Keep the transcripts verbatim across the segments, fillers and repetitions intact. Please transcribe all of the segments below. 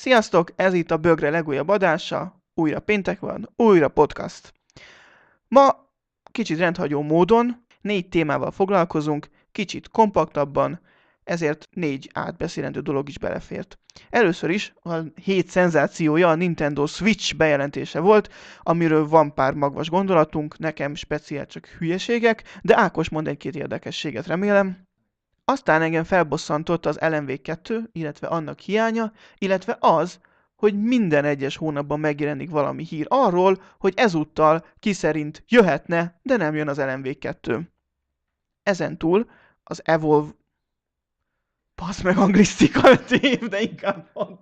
Sziasztok, ez itt a Bögre legújabb adása, újra péntek van, újra podcast. Ma kicsit rendhagyó módon négy témával foglalkozunk, kicsit kompaktabban, ezért négy átbeszélendő dolog is belefért. Először is a hét szenzációja a Nintendo Switch bejelentése volt, amiről van pár magvas gondolatunk, nekem speciál csak hülyeségek, de Ákos mond egy-két érdekességet, remélem. Aztán engem felbosszantott az el em vé kettő, illetve annak hiánya, illetve az, hogy minden egyes hónapban megjelenik valami hír arról, hogy ezúttal ki szerint jöhetne, de nem jön az el em vé kettő. Ezentúl az Evolve... Passz meg anglisztika öt év, de inkább mond.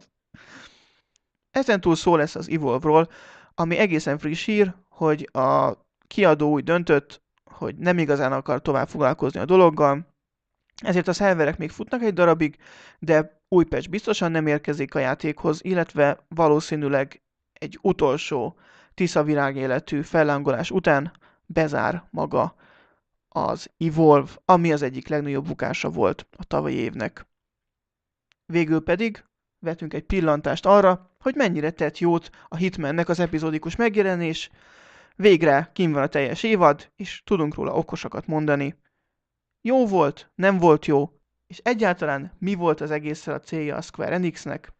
Ezentúl szó lesz az Evolve-ról, ami egészen friss hír, hogy a kiadó úgy döntött, hogy nem igazán akar tovább foglalkozni a dologgal, ezért a szerverek még futnak egy darabig, de új patch biztosan nem érkezik a játékhoz, illetve valószínűleg egy utolsó tiszavirág életű fellángolás után bezár maga az Evolve, ami az egyik legnagyobb bukása volt a tavalyi évnek. Végül pedig vetünk egy pillantást arra, hogy mennyire tett jót a Hitmannek az epizódikus megjelenés. Végre kint van a teljes évad, és tudunk róla okosakat mondani. Jó volt, nem volt jó, és egyáltalán mi volt az egésszel a célja a Square Enixnek?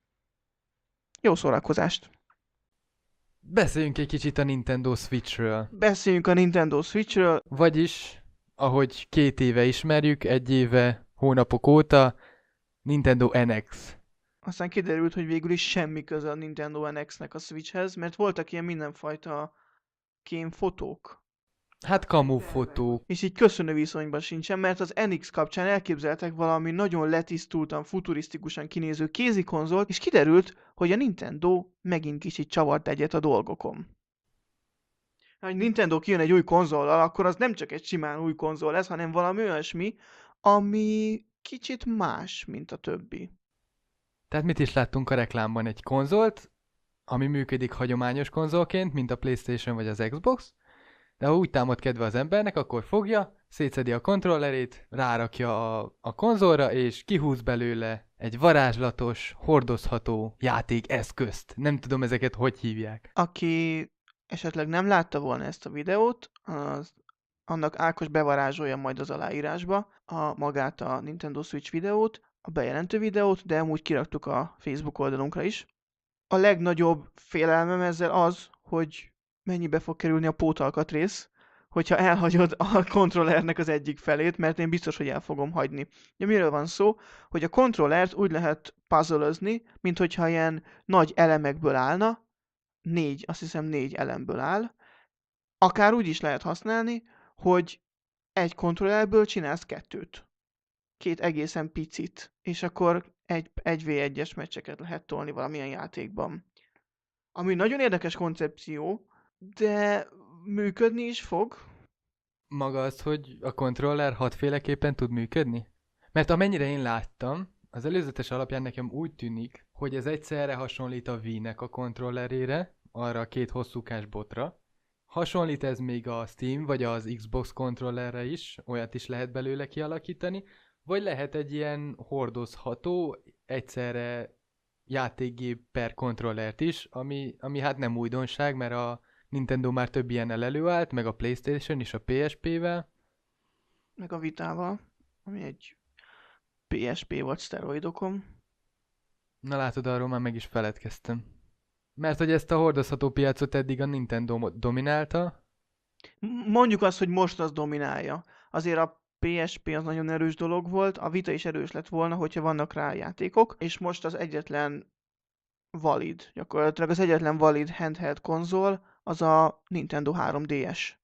Jó szórakozást! Beszéljünk egy kicsit a Nintendo Switchről. Beszéljünk a Nintendo Switchről. Vagyis, ahogy két éve ismerjük, egy éve, hónapok óta, Nintendo en iksz. Aztán kiderült, hogy végül is semmi köze a Nintendo en iksz-nek a Switchhez, mert voltak ilyen mindenfajta kémfotók. Hát kamu fotók. És így köszönő viszonyban sincsen, mert az en iksz kapcsán elképzeltek valami nagyon letisztultan, futurisztikusan kinéző kézikonzolt, és kiderült, hogy a Nintendo megint kicsit csavart egyet a dolgokon. Ha egy Nintendo kijön egy új konzollal, akkor az nem csak egy simán új konzol lesz, hanem valami olyasmi, ami kicsit más, mint a többi. Tehát mit is láttunk a reklámban? Egy konzolt, ami működik hagyományos konzolként, mint a PlayStation vagy az Xbox, de ha úgy támad kedve az embernek, akkor fogja, szétszedi a kontrollerét, rárakja a, a konzolra, és kihúz belőle egy varázslatos, hordozható játékeszközt. Nem tudom ezeket hogy hívják. Aki esetleg nem látta volna ezt a videót, az, annak Ákos bevarázsolja majd az aláírásba a magát a Nintendo Switch videót, a bejelentő videót, de amúgy kiraktuk a Facebook oldalunkra is. A legnagyobb félelmem ezzel az, hogy mennyibe fog kerülni a pótalkatrész, hogyha elhagyod a kontrollernek az egyik felét, mert én biztos, hogy el fogom hagyni. Ja, miről van szó? Hogy a kontrollert úgy lehet puzzle-özni, mint hogyha ilyen nagy elemekből állna, négy, azt hiszem négy elemből áll, akár úgy is lehet használni, hogy egy kontrollerből csinálsz kettőt. Két egészen picit, és akkor egy, egy vé egyes meccseket lehet tolni valamilyen játékban. Ami nagyon érdekes koncepció, de működni is fog. Maga az, hogy a kontroller hatféleképpen tud működni? Mert amennyire én láttam, az előzetes alapján nekem úgy tűnik, hogy ez egyszerre hasonlít a Wii-nek a kontrollerére, arra a két hosszúkás botra. Hasonlít ez még a Steam vagy az Xbox kontrollerre is, olyat is lehet belőle kialakítani, vagy lehet egy ilyen hordozható, egyszerre játékgép per kontrollert is, ami, ami hát nem újdonság, mert a Nintendo már több ilyennel előállt, meg a PlayStation is a pé es pé-vel. Meg a Vitával, ami egy pé es pé vagy szteroidokon. Na látod, arról már meg is feledkeztem. Mert hogy ezt a hordozható piacot eddig a Nintendo dominálta. Mondjuk azt, hogy most az dominálja. Azért a pé es pé az nagyon erős dolog volt, a Vita is erős lett volna, hogyha vannak rá játékok, és most az egyetlen valid, gyakorlatilag az egyetlen valid handheld konzol az a Nintendo három dé es.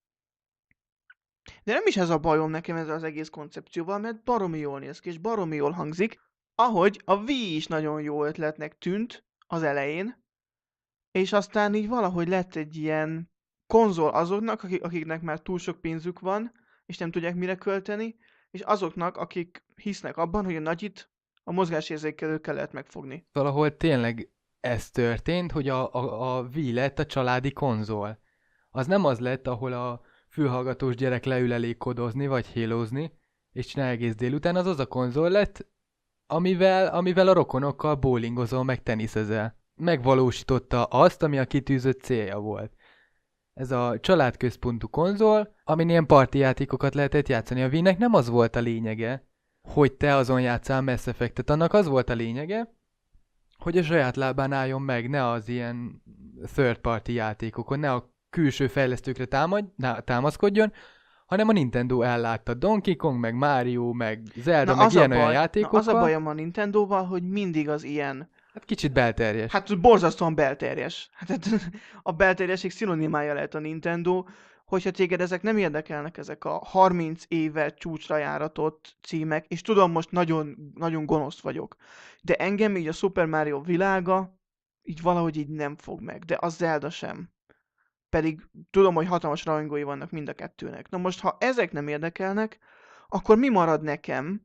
De nem is ez a bajom nekem ezzel az egész koncepcióval, mert baromi jól néz ki, és baromi jól hangzik, ahogy a Wii is nagyon jó ötletnek tűnt az elején, és aztán így valahogy lett egy ilyen konzol azoknak, akiknek már túl sok pénzük van, és nem tudják mire költeni, és azoknak, akik hisznek abban, hogy a nagyit a mozgásérzékelőkkel lehet megfogni. Valahol tényleg ez történt, hogy a, a, a Wii lett a családi konzol. Az nem az lett, ahol a fülhallgatós gyerek leül elé kodozni vagy hélozni, és csinál egész délután, az az a konzol lett, amivel, amivel a rokonokkal bowlingozol, meg teniszezel. Megvalósította azt, ami a kitűzött célja volt. Ez a családközpontú konzol, amin ilyen parti játékokat lehetett játszani. A Wii-nek nem az volt a lényege, hogy te azon játszál Mass Effect-et, annak az volt a lényege, hogy a saját lábán álljon meg, ne az ilyen third party játékokon, ne a külső fejlesztőkre támad, támaszkodjon, hanem a Nintendo ellátta Donkey Kong, meg Mario, meg Zelda, Na meg az a ilyen-olyan baj, na játékokkal. az a bajom a Nintendóval, hogy mindig az ilyen, Hát kicsit belterjes. hát borzasztóan belterjes. Hát hát a belterjesség szinonimája lehet a Nintendo, hogyha téged ezek nem érdekelnek, ezek a harminc éve csúcsra járatott címek, és tudom, most nagyon, nagyon gonosz vagyok, de engem így a Super Mario világa így valahogy így nem fog meg, de a Zelda sem. Pedig tudom, hogy hatalmas rajongói vannak mind a kettőnek. Na most, ha ezek nem érdekelnek, akkor mi marad nekem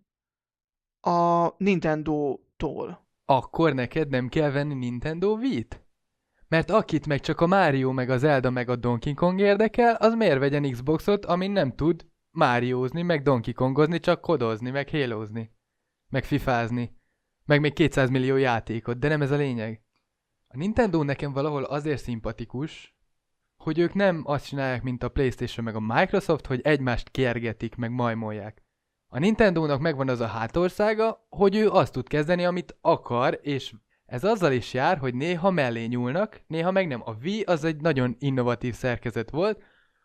a Nintendo-tól? Akkor neked nem kell venni Nintendo Wii-t? Mert akit meg csak a Mario, meg a Zelda, meg a Donkey Kong érdekel, az miért vegyen Xboxot, amin nem tud Mariozni, meg Donkey Kongozni, csak kodozni, meg halozni, meg fifázni, meg még kétszáz millió játékot, de nem ez a lényeg. A Nintendo nekem valahol azért szimpatikus, hogy ők nem azt csinálják, mint a PlayStation meg a Microsoft, hogy egymást kergetik, meg majmolják. A Nintendónak megvan az a hátországa, hogy ő azt tud kezdeni, amit akar, és ez azzal is jár, hogy néha mellé nyúlnak, néha meg nem. A Wii az egy nagyon innovatív szerkezet volt,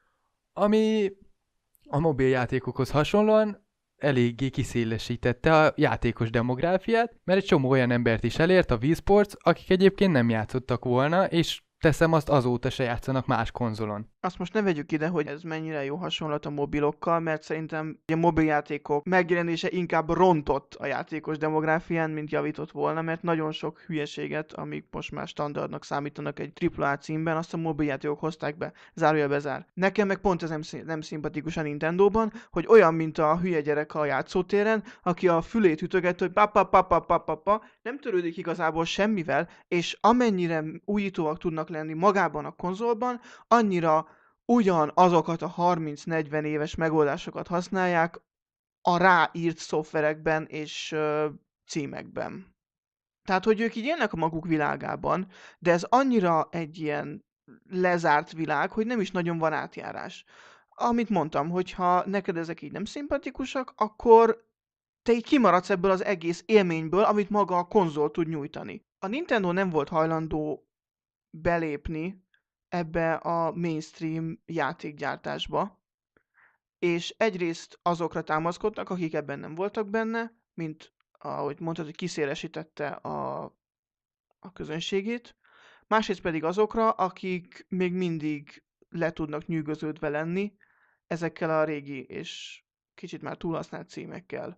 ami a mobiljátékokhoz hasonlóan eléggé kiszélesítette a játékos demográfiát, mert egy csomó olyan embert is elért a Wii Sports, akik egyébként nem játszottak volna, és teszem azt azóta se játszanak más konzolon. Azt most ne vegyük ide, hogy ez mennyire jó hasonlat a mobilokkal, mert szerintem a mobiljátékok megjelenése inkább rontott a játékos demográfián, mint javított volna, mert nagyon sok hülyeséget, amik most már standardnak számítanak egy tripla á címben, azt a mobiljátékok hozták be, zárója bezár. Nekem meg pont ez nem, szí- nem szimpatikus a Nintendóban, hogy olyan, mint a hülye gyerek a játszótéren, aki a fülét ütöget, hogy pa pa pa pa pa pa pa, nem törődik igazából semmivel, és amennyire újítóak tudnak lenni magában a konzolban, annyira ugyan azokat a harminc-negyven éves megoldásokat használják a ráírt szoftverekben és ö, címekben. Tehát, hogy ők így élnek a maguk világában, de ez annyira egy ilyen lezárt világ, hogy nem is nagyon van átjárás. Amit mondtam, hogyha neked ezek így nem szimpatikusak, akkor te így kimaradsz ebből az egész élményből, amit maga a konzol tud nyújtani. A Nintendo nem volt hajlandó belépni ebbe a mainstream játékgyártásba, és egyrészt azokra támaszkodtak, akik ebben nem voltak benne, mint ahogy mondtad, hogy kiszélesítette a, a közönségét, másrészt pedig azokra, akik még mindig le tudnak nyűgöződve lenni ezekkel a régi és kicsit már túlhasznált címekkel.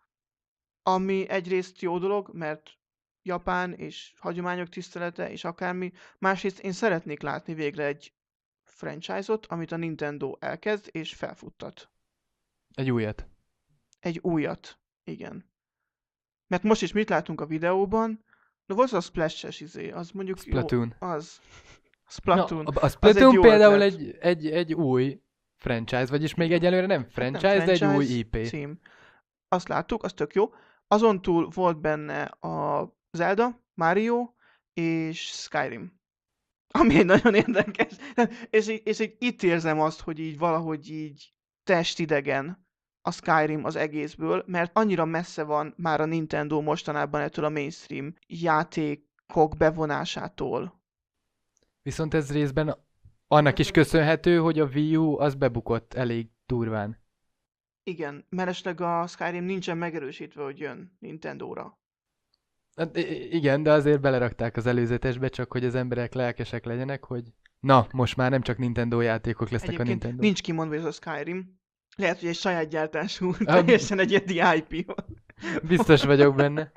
Ami egyrészt jó dolog, mert Japán és hagyományok tisztelete és akármi, másrészt én szeretnék látni végre egy franchise-ot, amit a Nintendo elkezd és felfuttat. Egy újat. Egy újat, igen. Mert most is mit látunk a videóban? Na volt az a Splash-es izé, az mondjuk Splatoon. jó, az. Splatoon. Na, a, a Az Splatoon egy jó például ötlet. egy, egy, egy új franchise, vagyis még egyelőre nem franchise, Nem de egy új franchise í pé. cím. Azt láttuk, az tök jó. Azon túl volt benne a Zelda, Mario és Skyrim. Ami egy nagyon érdekes. És, így- és így itt érzem azt, hogy így valahogy így testidegen a Skyrim az egészből, mert annyira messze van már a Nintendo mostanában ettől a mainstream játékok bevonásától. Viszont ez részben annak is köszönhető, hogy a Wii U az bebukott elég durván. Igen, mellesleg a Skyrim nincsen megerősítve, hogy jön Nintendóra. Hát, i- i- igen, de azért belerakták az előzetesbe, csak hogy az emberek lelkesek legyenek, hogy na, most már nem csak Nintendo játékok lesznek a Egyébként Nintendo. nincs kimondva, hogy ez a Skyrim. Lehet, hogy egy saját gyártású, Ah, teljesen egyedi i pé van. Biztos vagyok benne.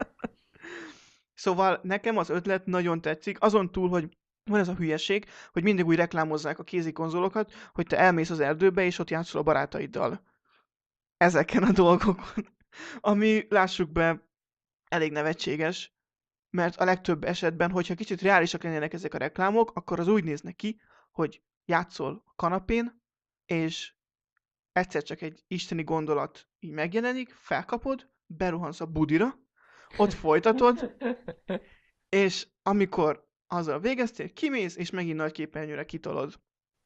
Szóval nekem az ötlet nagyon tetszik, azon túl, hogy van ez a hülyeség, hogy mindig úgy reklámozzák a kézi konzolokat, hogy te elmész az erdőbe, és ott játszol a barátaiddal. Ezeken a dolgokon. Ami, lássuk be, elég nevetséges, mert a legtöbb esetben, hogyha kicsit reálisak lennének ezek a reklámok, akkor az úgy néznek ki, hogy játszol a kanapén, és egyszer csak egy isteni gondolat így megjelenik, felkapod, beruhansz a budira, ott folytatod, és amikor azzal végeztél, kimész, és megint nagy képernyőre kitolod.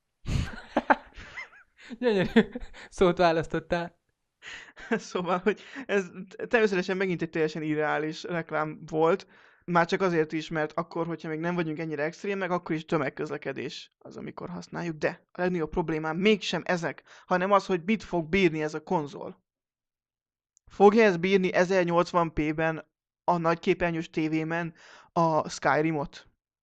Gyönyörű szót választottál. Szóval, hogy ez természetesen megint egy teljesen irreális reklám volt, már csak azért is, mert akkor, hogyha még nem vagyunk ennyire extrémek, akkor is tömegközlekedés az, amikor használjuk, de a legnagyobb problémám mégsem ezek, hanem az, hogy mit fog bírni ez a konzol. Fogja ez bírni ezernyolcvan pé-ben a nagyképernyős tévémen a Skyrimot?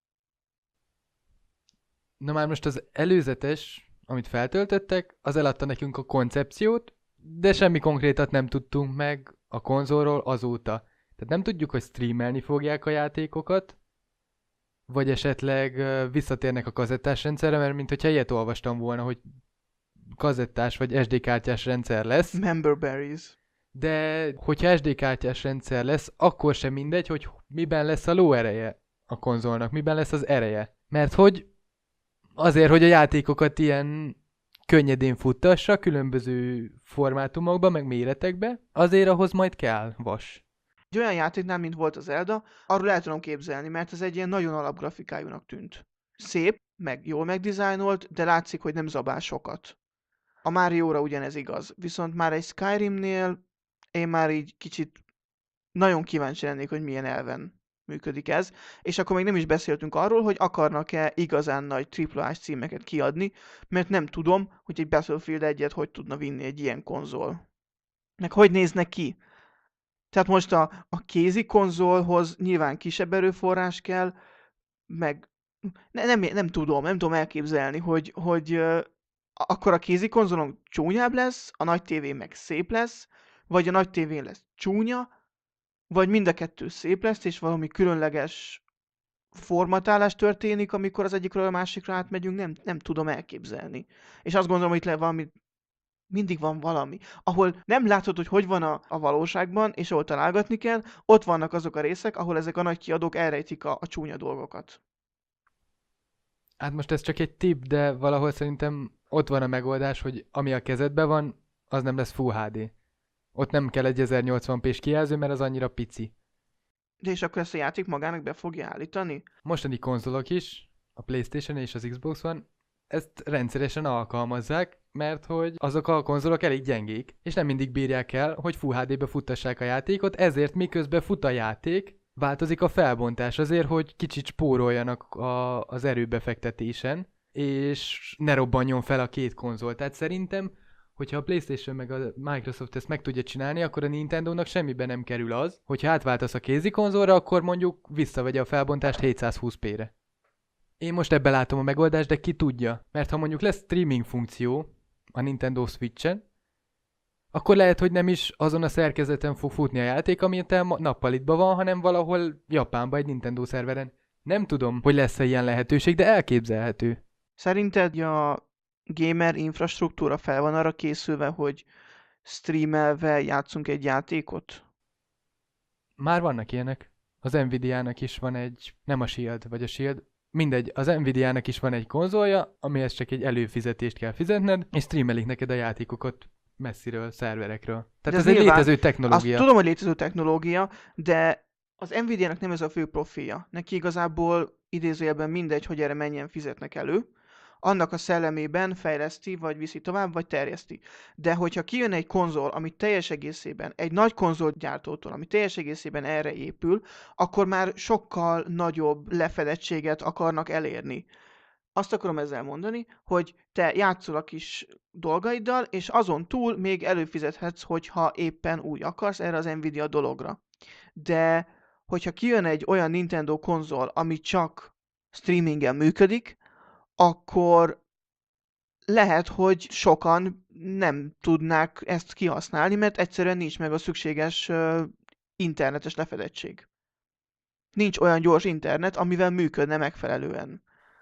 Na már most az előzetes, amit feltöltöttek, az eladta nekünk a koncepciót, de semmi konkrétat nem tudtunk meg a konzolról azóta. Tehát nem tudjuk, hogy streamelni fogják a játékokat, vagy esetleg ö, visszatérnek a kazettás rendszerre, mert mint hogyha ilyet olvastam volna, hogy kazettás vagy es dé kártyás rendszer lesz. Member berries. De hogyha es dé kártyás rendszer lesz, akkor sem mindegy, hogy miben lesz a lóereje a konzolnak, miben lesz az ereje. Mert hogy azért, hogy a játékokat ilyen könnyedén futtassa, különböző formátumokban, meg méretekbe, azért ahhoz majd kell vas. Egy olyan játéknál, mint volt az Zelda, arról el tudom képzelni, mert ez egy ilyen nagyon alapgrafikájúnak tűnt. Szép, meg jól megdizájnolt, de látszik, hogy nem zabál sokat. A Mario-ra ugyanez igaz, viszont már egy Skyrimnél én már így kicsit nagyon kíváncsi lennék, hogy milyen elven működik ez, és akkor még nem is beszéltünk arról, hogy akarnak-e igazán nagy triplás címeket kiadni, mert nem tudom, hogy egy Battlefield egyet hogy tudna vinni egy ilyen konzol. Meg hogy néznek ki? Tehát most a, a kézi konzolhoz nyilván kisebb erőforrás kell, meg ne, nem, nem tudom, nem tudom elképzelni, hogy, hogy uh, akkor a kézi konzolon csúnyább lesz, a nagy tévén meg szép lesz, vagy a nagy tévén lesz csúnya, vagy mind a kettő szép lesz, és valami különleges formatálás történik, amikor az egyikről a másikra átmegyünk, nem, nem tudom elképzelni. És azt gondolom, hogy itt le valami, mindig van valami. Ahol nem látod, hogy hogy van a, a valóságban, és ahol találgatni kell, ott vannak azok a részek, ahol ezek a nagy kiadók elrejtik a, a csúnya dolgokat. Hát most ez csak egy tipp, de valahol szerintem ott van a megoldás, hogy ami a kezedben van, az nem lesz Full há dé. Ott nem kell egy ezernyolcvan pés kijelző, mert az annyira pici. De és akkor ezt a játék magának be fogja állítani? Mostani konzolok is, a PlayStation és az Xbox One, ezt rendszeresen alkalmazzák, mert hogy azok a konzolok elég gyengék, és nem mindig bírják el, hogy Full há dé-be futtassák a játékot, ezért miközben fut a játék, változik a felbontás azért, hogy kicsit spóroljanak a, az erőbefektetésen, és ne robbanjon fel a két konzol. Tehát szerintem, hogyha a PlayStation meg a Microsoft ezt meg tudja csinálni, akkor a Nintendónak semmibe nem kerül az, hogyha átváltasz a kézi konzolra, akkor mondjuk visszavegye a felbontást hétszázhúsz pére. Én most ebbe látom a megoldást, de ki tudja. Mert ha mondjuk lesz streaming funkció a Nintendo Switch-en, akkor lehet, hogy nem is azon a szerkezeten fog futni a játék, ami nappalitban van, hanem valahol Japánban egy Nintendo szerveren. Nem tudom, hogy lesz-e ilyen lehetőség, de elképzelhető. Szerinted a gamer infrastruktúra fel van arra készülve, hogy streamelve játszunk egy játékot? Már vannak ilyenek. Az Nvidia-nak is van egy, nem a Shield, vagy a Shield, mindegy, az Nvidia-nak is van egy konzolja, amihez csak egy előfizetést kell fizetned, és streamelik neked a játékokat messziről, szerverekről. Tehát ez, ez egy nyilván, létező technológia. Azt tudom, hogy létező technológia, de az Nvidia-nak nem ez a fő profilja. Neki igazából idézőjelben mindegy, hogy erre mennyien fizetnek elő. Annak a szellemében fejleszti, vagy viszi tovább, vagy terjeszti. De hogyha kijön egy konzol, ami teljes egészében, egy nagy konzolgyártótól, ami teljes egészében erre épül, akkor már sokkal nagyobb lefedettséget akarnak elérni. Azt akarom ezzel mondani, hogy te játszol a kis dolgaiddal, és azon túl még előfizethetsz, hogyha éppen úgy akarsz erre az Nvidia dologra. De hogyha kijön egy olyan Nintendo konzol, ami csak streamingen működik, akkor lehet, hogy sokan nem tudnák ezt kihasználni, mert egyszerűen nincs meg a szükséges uh, internetes lefedettség. Nincs olyan gyors internet, amivel működne megfelelően.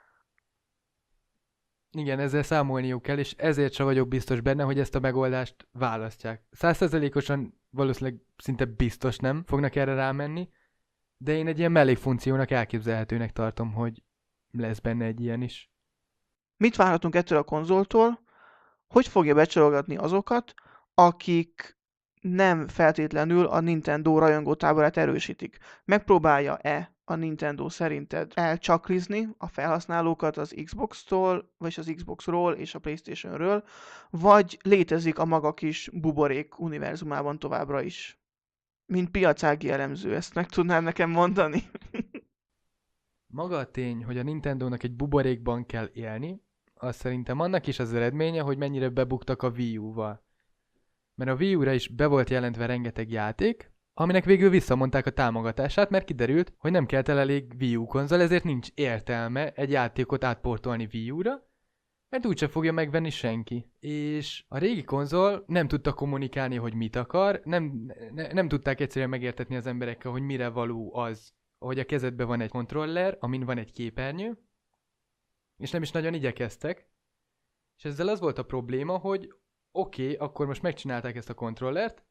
Igen, ezzel számolniuk kell, és ezért sem vagyok biztos benne, hogy ezt a megoldást választják. Százszerzelékosan valószínűleg szinte biztos nem fognak erre rámenni, de én egy ilyen mellékfunkciónak elképzelhetőnek tartom, hogy lesz benne egy ilyen is. Mit várhatunk ettől a konzoltól? Hogy fogja becsalogatni azokat, akik nem feltétlenül a Nintendo rajongótáborát erősítik. Megpróbálja-e a Nintendo szerinted elcsaklizni a felhasználókat az Xbox-tól, vagy az Xbox-ról és a PlayStation-ről, vagy létezik a maga kis buborék univerzumában továbbra is? Mint piacági elemző, ezt meg tudnád nekem mondani? Maga a tény, hogy a Nintendónak egy buborékban kell élni, az szerintem annak is az eredménye, hogy mennyire bebuktak a Wii U-val. Mert a Wii U-ra is be volt jelentve rengeteg játék, aminek végül visszamondták a támogatását, mert kiderült, hogy nem kelt el elég Wii U konzol, ezért nincs értelme egy játékot átportolni Wii U-ra, mert úgyse fogja megvenni senki. És a régi konzol nem tudta kommunikálni, hogy mit akar, nem, ne, nem tudták egyszerűen megértetni az emberekkel, hogy mire való az, hogy a kezedben van egy kontroller, amin van egy képernyő, és nem is nagyon igyekeztek. És ezzel az volt a probléma, hogy oké, okay, akkor most megcsinálták ezt a kontrollert,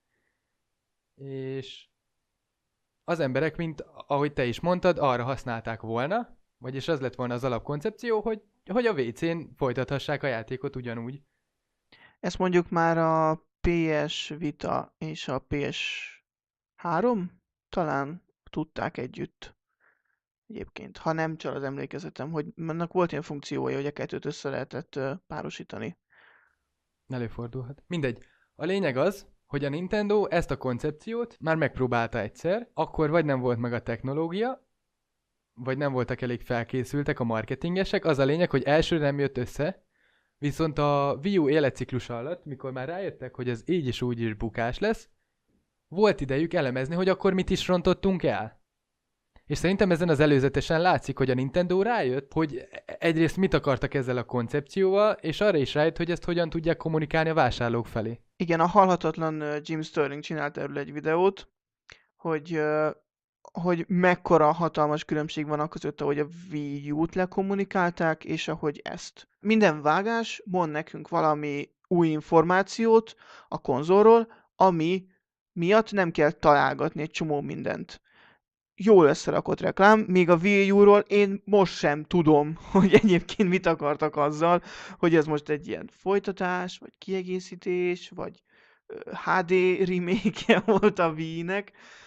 és az emberek, mint ahogy te is mondtad, arra használták volna, vagyis az lett volna az alapkoncepció, hogy, hogy a vé cén folytathassák a játékot ugyanúgy. Ezt mondjuk már a pé es Vita és a pé es három talán tudták együtt. Egyébként, ha nem csal az emlékezetem, hogy annak volt ilyen funkciója, hogy a kettőt össze lehetett párosítani. Előfordulhat. Mindegy. A lényeg az, hogy a Nintendo ezt a koncepciót már megpróbálta egyszer, akkor vagy nem volt meg a technológia, vagy nem voltak elég felkészültek a marketingesek. Az a lényeg, hogy elsőre nem jött össze, viszont a Wii U életciklus alatt, mikor már rájöttek, hogy ez így is úgy is bukás lesz, volt idejük elemezni, hogy akkor mit is rontottunk el. És szerintem ezen az előzetesen látszik, hogy a Nintendo rájött, hogy egyrészt mit akartak ezzel a koncepcióval, és arra is rájött, hogy ezt hogyan tudják kommunikálni a vásárlók felé. Igen, a halhatatlan Jim Sterling csinált erről egy videót, hogy, hogy mekkora hatalmas különbség van a között, ahogy a Wii U-t lekommunikálták, és ahogy ezt. Minden vágás mond nekünk valami új információt a konzolról, ami miatt nem kell találgatni egy csomó mindent. Jól összerakott reklám, még a Wii U-ról én most sem tudom, hogy egyébként mit akartak azzal, hogy ez most egy ilyen folytatás, vagy kiegészítés, vagy há dé remake-je volt a Wii-nek.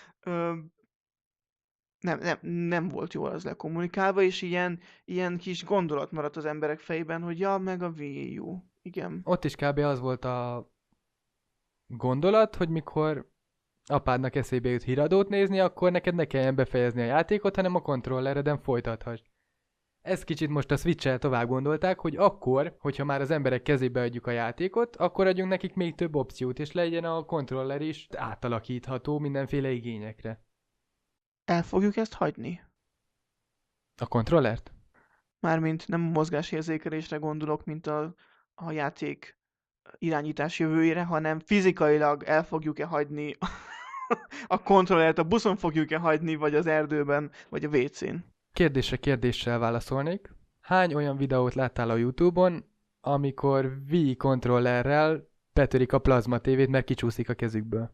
Nem, nem, nem volt jól az lekommunikálva, és ilyen, ilyen kis gondolat maradt az emberek fejében, hogy ja, meg a Wii U. Igen. Ott is kb. Az volt a gondolat, hogy mikor apádnak eszébe jut híradót nézni, akkor neked ne kelljen befejezni a játékot, hanem a kontrollereden folytathass. Ez kicsit most a Switch-el tovább gondolták, hogy akkor, hogyha már az emberek kezébe adjuk a játékot, akkor adjunk nekik még több opciót, és legyen a kontroller is átalakítható mindenféle igényekre. El fogjuk ezt hagyni? A kontrollert? Mármint nem a mozgásérzékelésre gondolok, mint a, a játék irányítás jövőjére, hanem fizikailag el fogjuk-e hagyni a kontrollert, a buszon fogjuk-e hagyni, vagy az erdőben, vagy a vé cén. Kérdésre kérdéssel válaszolnék. Hány olyan videót láttál a YouTube-on, amikor Wii kontrollerrel betörik a plazma tévét, mert kicsúszik a kezükből?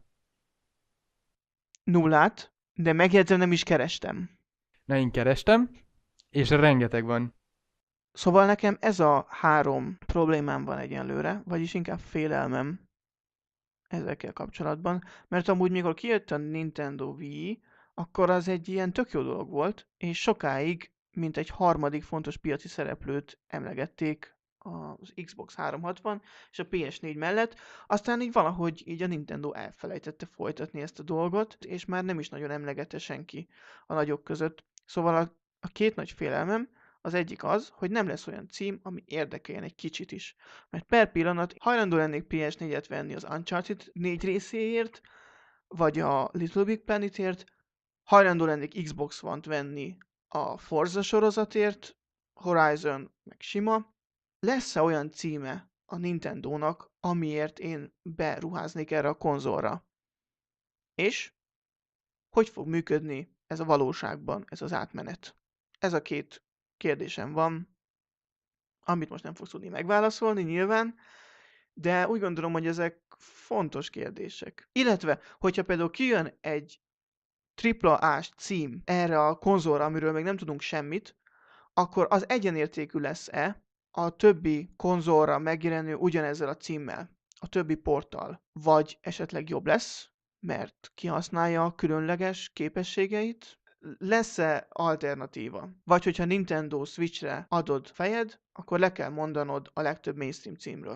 Nullát, de megjegyzem, nem is kerestem. Na, én kerestem, és rengeteg van. Szóval nekem ez a három problémám van egyenlőre, vagyis inkább félelmem ezekkel kapcsolatban, mert amúgy mikor kijött a Nintendo Wii, akkor az egy ilyen tök jó dolog volt, és sokáig, mint egy harmadik fontos piaci szereplőt emlegették az Xbox háromszázhatvan és a pé es négy mellett, aztán így valahogy így a Nintendo elfelejtette folytatni ezt a dolgot, és már nem is nagyon emlegette senki a nagyok között. Szóval a, a két nagy félelmem, az egyik az, hogy nem lesz olyan cím, ami érdekeljen egy kicsit is. Mert per pillanat hajlandó lennék pé es négyet venni az Uncharted négy részéért, vagy a Little Big Planetért, hajlandó lennék Xbox One-t venni a Forza sorozatért, Horizon meg sima. Lesz-e olyan címe a Nintendónak, amiért én beruháznék erre a konzolra? És hogy fog működni ez a valóságban, ez az átmenet? Ez a két kérdésem van, amit most nem fogsz tudni megválaszolni nyilván, de úgy gondolom, hogy ezek fontos kérdések. Illetve, hogyha például kijön egy tripla á-s cím erre a konzolra, amiről még nem tudunk semmit, akkor az egyenértékű lesz-e a többi konzolra megjelenő ugyanezzel a címmel, a többi porttal, vagy esetleg jobb lesz, mert kihasználja a különleges képességeit? Lesz-e alternatíva? Vagy hogyha Nintendo Switchre adod fejed, akkor le kell mondanod a legtöbb mainstream címről.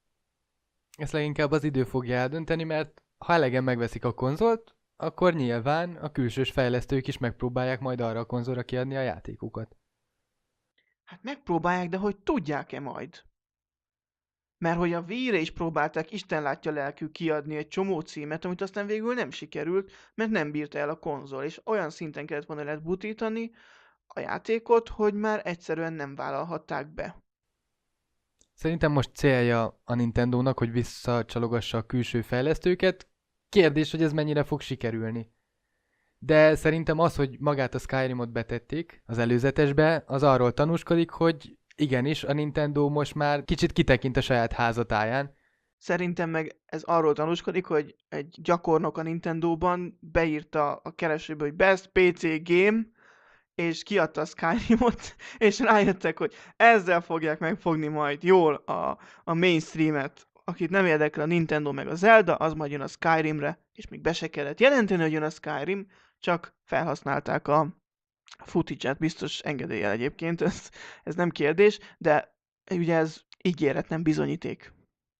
Ezt leginkább az idő fogja eldönteni, mert ha elegen megveszik a konzolt, akkor nyilván a külsős fejlesztők is megpróbálják majd arra a konzolra kiadni a játékukat. Hát megpróbálják, de hogy tudják-e majd? Mert hogy a Wii-re is próbálták Isten látja lelkű kiadni egy csomó címet, amit aztán végül nem sikerült, mert nem bírta el a konzol, és olyan szinten kellett volna lehet butítani a játékot, hogy már egyszerűen nem vállalhatták be. Szerintem most célja a Nintendónak, hogy visszacsalogassa a külső fejlesztőket. Kérdés, hogy ez mennyire fog sikerülni. De szerintem az, hogy magát a Skyrimot betették az előzetesbe, az arról tanúskodik, hogy igenis, a Nintendo most már kicsit kitekint a saját házatáján. Szerintem meg ez arról tanúskodik, hogy egy gyakornok a Nintendóban beírta a keresőbe, hogy Best pé cé Game, és kiadta a Skyrimot, és rájöttek, hogy ezzel fogják megfogni majd jól a, a mainstreamet. Akit nem érdekel a Nintendo meg a Zelda, az majd jön a Skyrimre, és még be se kellett jelenteni, hogy jön a Skyrim, csak felhasználták a footage-et, biztos engedéllyel egyébként, ez, ez nem kérdés, de ugye ez ígéret, nem bizonyíték.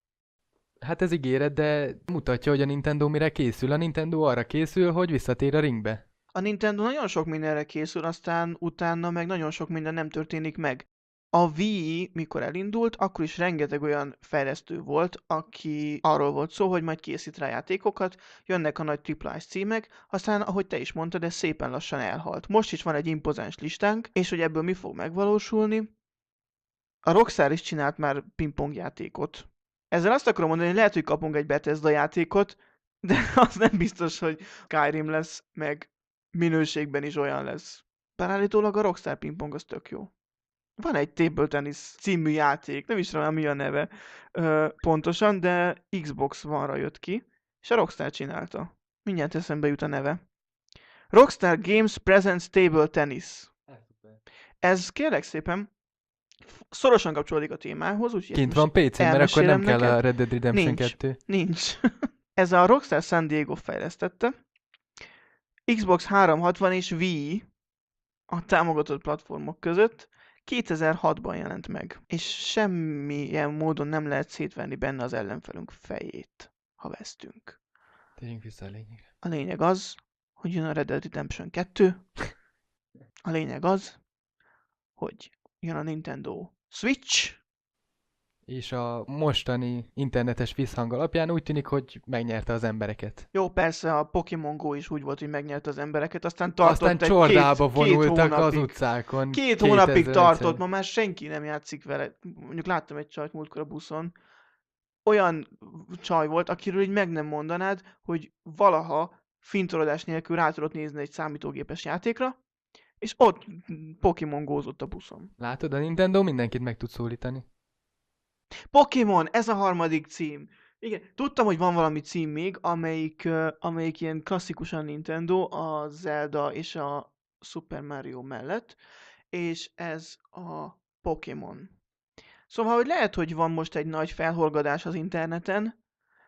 Hát ez ígéret, de mutatja, hogy a Nintendo mire készül. A Nintendo arra készül, hogy visszatér a ringbe. A Nintendo nagyon sok mindenre készül, aztán utána meg nagyon sok minden nem történik meg. A Wii, mikor elindult, akkor is rengeteg olyan fejlesztő volt, aki arról volt szó, hogy majd készít rá játékokat, jönnek a nagy triplás címek, aztán, ahogy te is mondtad, ez szépen lassan elhalt. Most is van egy impozáns listánk, és hogy ebből mi fog megvalósulni. A Rockstar is csinált már pingpong játékot. Ezzel azt akarom mondani, hogy lehet, hogy kapunk egy Bethesda játékot, de az nem biztos, hogy Skyrim lesz, meg minőségben is olyan lesz. Bár állítólag a Rockstar pingpong az tök jó. Van egy Table Tennis című játék, nem is tudom, mi a neve ö, pontosan, de Xbox One-ra jött ki, és a Rockstar csinálta. Mindjárt eszembe jut a neve. Rockstar Games Presents Table Tennis. Ez kérlek szépen szorosan kapcsolódik a témához, úgyhogy Kint van pé cén, mert akkor nem kell neked. A Red Dead Redemption nincs, kettő. Nincs. Ez a Rockstar San Diego fejlesztette. Xbox háromszázhatvan és Wii a támogatott platformok között kétezer-hatban jelent meg, és semmilyen módon nem lehet szétvenni benne az ellenfelünk fejét, ha vesztünk. Térjünk vissza a lényegre. A lényeg az, hogy jön a Red Dead Redemption kettő. A lényeg az, hogy jön a Nintendo Switch. És a mostani internetes visszhang alapján úgy tűnik, hogy megnyerte az embereket. Jó, persze a Pokémon Go is úgy volt, hogy megnyerte az embereket, aztán tartott aztán egy csordába két, vonultak két hónapig, az utcákon. Két hónapig tartott, ma már senki nem játszik vele. Mondjuk láttam egy csajt múltkor a buszon. Olyan csaj volt, akiről így meg nem mondanád, hogy valaha fintorodás nélkül rá tudott nézni egy számítógépes játékra, és ott Pokémon Go-zott a buszon. Látod, a Nintendo mindenkit meg tud szólítani. Pokémon, ez a harmadik cím. Igen, tudtam, hogy van valami cím még, amelyik, uh, amelyik ilyen klasszikusan Nintendo, a Zelda és a Super Mario mellett, és ez a Pokémon. Szóval, hogy lehet, hogy van most egy nagy felhorgadás az interneten,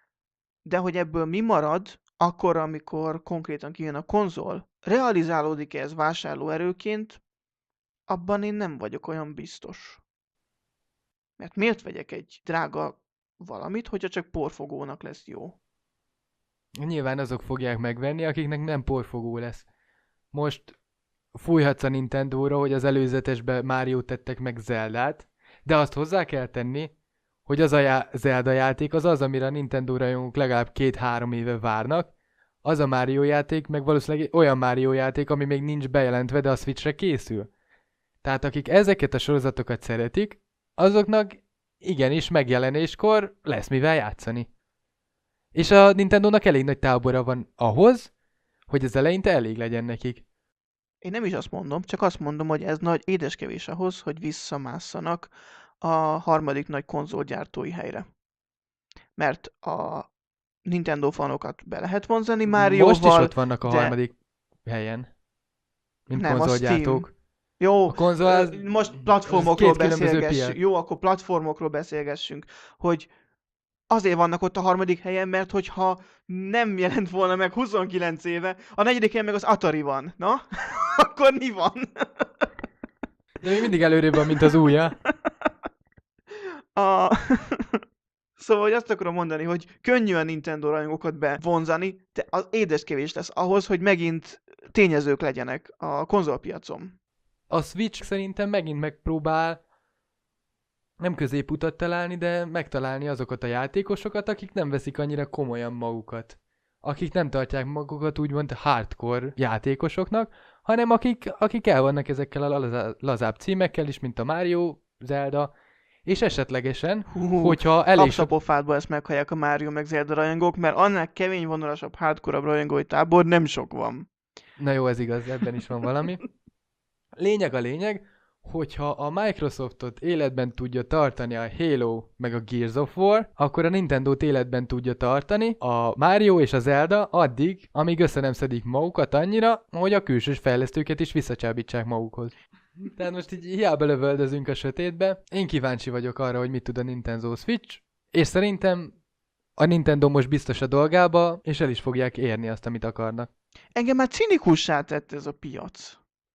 de hogy ebből mi marad, akkor, amikor konkrétan kijön a konzol, realizálódik-e ez vásárlóerőként, abban én nem vagyok olyan biztos. Mert miért vegyek egy drága valamit, hogyha csak porfogónak lesz jó? Nyilván azok fogják megvenni, akiknek nem porfogó lesz. Most fújhatsz a Nintendóra, hogy az előzetesbe Mario tettek meg Zeldát, de azt hozzá kell tenni, hogy az a já- Zelda játék az az, amire a Nintendo rajongók legalább két-három éve várnak, az a Mario játék meg valószínűleg olyan Mario játék, ami még nincs bejelentve, de a Switchre készül. Tehát akik ezeket a sorozatokat szeretik, azoknak igenis megjelenéskor lesz mivel játszani. És a Nintendónak elég nagy tábora van ahhoz, hogy ez eleinte elég legyen nekik. Én nem is azt mondom, csak azt mondom, hogy ez nagy édeskevés ahhoz, hogy visszamásszanak a harmadik nagy konzolgyártói helyre. Mert a Nintendo fanokat be lehet vonzani Márióval. Most is ott vannak a de... harmadik helyen, mint nem, konzolgyártók. Jó, a konzol az, most platformokról beszélgessünk. Jó, akkor platformokról beszélgessünk, hogy azért vannak ott a harmadik helyen, mert hogyha nem jelent volna meg huszonkilenc éve, a negyedik helyen meg az Atari van. Na? Akkor mi van? De még mindig előrébb van, mint az újja. A... Szóval, hogy azt akarom mondani, hogy könnyű a Nintendo rajongókat bevonzani, de az édeskevés lesz ahhoz, hogy megint tényezők legyenek a konzolpiacon. A Switch szerintem megint megpróbál nem középutat találni, de megtalálni azokat a játékosokat, akik nem veszik annyira komolyan magukat. Akik nem tartják magukat úgymond hardcore játékosoknak, hanem akik, akik el vannak ezekkel a lazá, lazább címekkel is, mint a Mario, Zelda, és esetlegesen, Hú, hogyha elég kapsz a pofádba, ezt meghallják a Mario meg Zelda rajongók, mert annál kemény vonalasabb, hardcore-abb rajongói tábor nem sok van. Na jó, ez igaz, ebben is van valami. Lényeg a lényeg, hogyha a Microsoftot életben tudja tartani a Halo meg a Gears of War, akkor a Nintendo-t életben tudja tartani a Mario és a Zelda addig, amíg össze nem szedik magukat annyira, hogy a külsős fejlesztőket is visszacsábítsák magukhoz. Tehát most így hiába lövöldözünk a sötétbe. Én kíváncsi vagyok arra, hogy mit tud a Nintendo Switch, és szerintem a Nintendo most biztos a dolgába, és el is fogják érni azt, amit akarnak. Engem már cinikussá tett ez a piac.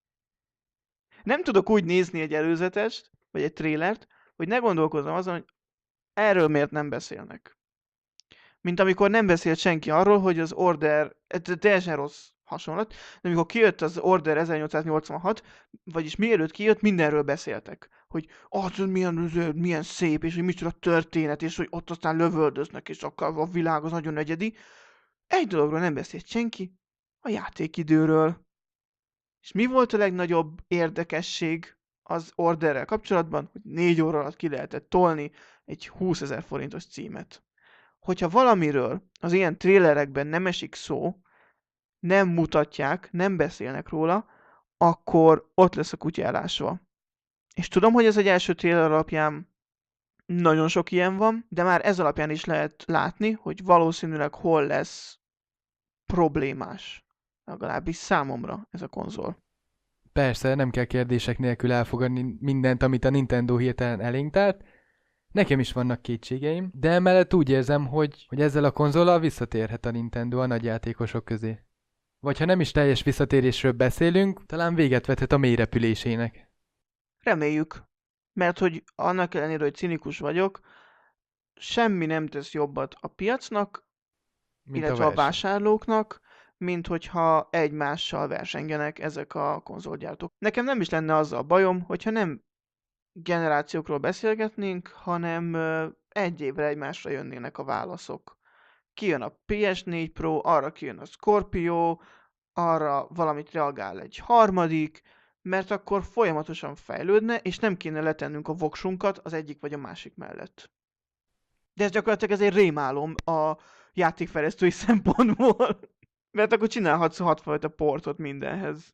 Nem tudok úgy nézni egy előzetest, vagy egy trélert, hogy ne gondolkozzam azon, hogy erről miért nem beszélnek. Mint amikor nem beszélt senki arról, hogy az Order, ez teljesen rossz hasonlat, de amikor kijött az Order ezernyolcszáznyolcvanhat, vagyis mielőtt kijött, mindenről beszéltek. Hogy az milyen, milyen szép, és hogy micsoda történet, és hogy ott aztán lövöldöznek, és akkor a világ az nagyon egyedi. Egy dologról nem beszélt senki, a játékidőről. És mi volt a legnagyobb érdekesség az Orderrel kapcsolatban? Hogy négy óra alatt ki lehetett tolni egy húszezer forintos címet. Hogyha valamiről az ilyen trélerekben nem esik szó, nem mutatják, nem beszélnek róla, akkor ott lesz a kutya elásva. És tudom, hogy ez egy első tréler alapján nagyon sok ilyen van, de már ez alapján is lehet látni, hogy valószínűleg hol lesz problémás. Legalábbis számomra ez a konzol. Persze, nem kell kérdések nélkül elfogadni mindent, amit a Nintendo hirtelen elénk tárt. Nekem is vannak kétségeim, de emellett úgy érzem, hogy, hogy ezzel a konzollal visszatérhet a Nintendo a nagyjátékosok közé. Vagy ha nem is teljes visszatérésről beszélünk, talán véget vethet a mélyrepülésének. Reméljük, mert hogy annak ellenére, hogy cinikus vagyok, semmi nem tesz jobbat a piacnak, Mint illetve a, a vásárlóknak, mint hogyha egymással versengenek ezek a konzolgyártók. Nekem nem is lenne azzal bajom, hogyha nem generációkról beszélgetnénk, hanem ö, egy évre egymásra jönnének a válaszok. Kijön a pé es négy Pro, arra kijön a Scorpio, arra valamit reagál egy harmadik, mert akkor folyamatosan fejlődne, és nem kéne letennünk a voksunkat az egyik vagy a másik mellett. De ez gyakorlatilag ez egy rémálom a játékfejlesztői szempontból. Mert akkor csinálhatsz hatfajta portot mindenhez.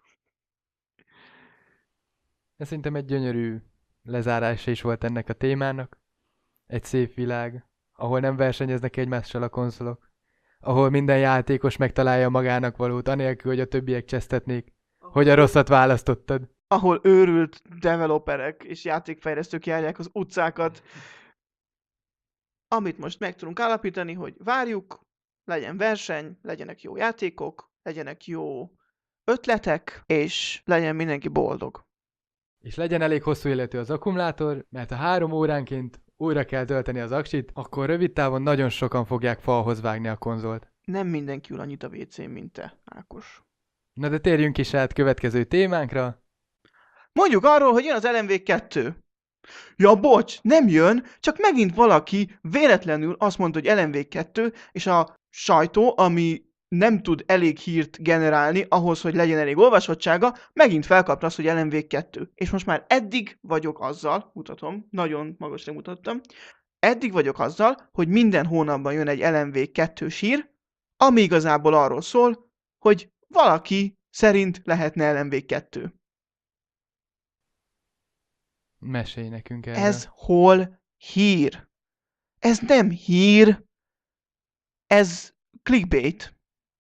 Ez szerintem egy gyönyörű lezárása is volt ennek a témának. Egy szép világ, ahol nem versenyeznek egymással a konzolok. Ahol minden játékos megtalálja magának valót, anélkül, hogy a többiek csesztetnék, hogy a rosszat választottad. Ahol őrült developerek és játékfejlesztők járják az utcákat. Amit most meg tudunk állapítani, hogy várjuk, legyen verseny, legyenek jó játékok, legyenek jó ötletek, és legyen mindenki boldog. És legyen elég hosszú életű az akkumulátor, mert ha három óránként újra kell tölteni az aksit, akkor rövid távon nagyon sokan fogják falhoz vágni a konzolt. Nem mindenki ül annyit a vécén, mint te, Ákos. Na de térjünk is át következő témánkra. Mondjuk arról, hogy jön az el em vé kettő. Ja, bocs, nem jön, csak megint valaki véletlenül azt mondta, hogy el em vé kettő, és a sajtó, ami nem tud elég hírt generálni ahhoz, hogy legyen elég olvasottsága, megint felkapta azt, hogy el em vé kettő. És most már eddig vagyok azzal, mutatom, nagyon magasra mutattam, eddig vagyok azzal, hogy minden hónapban jön egy el em vé kettős hír, ami igazából arról szól, hogy valaki szerint lehetne el em vé kettő. Mesélj nekünk erről. Ez hol hír? Ez nem hír, ez clickbait.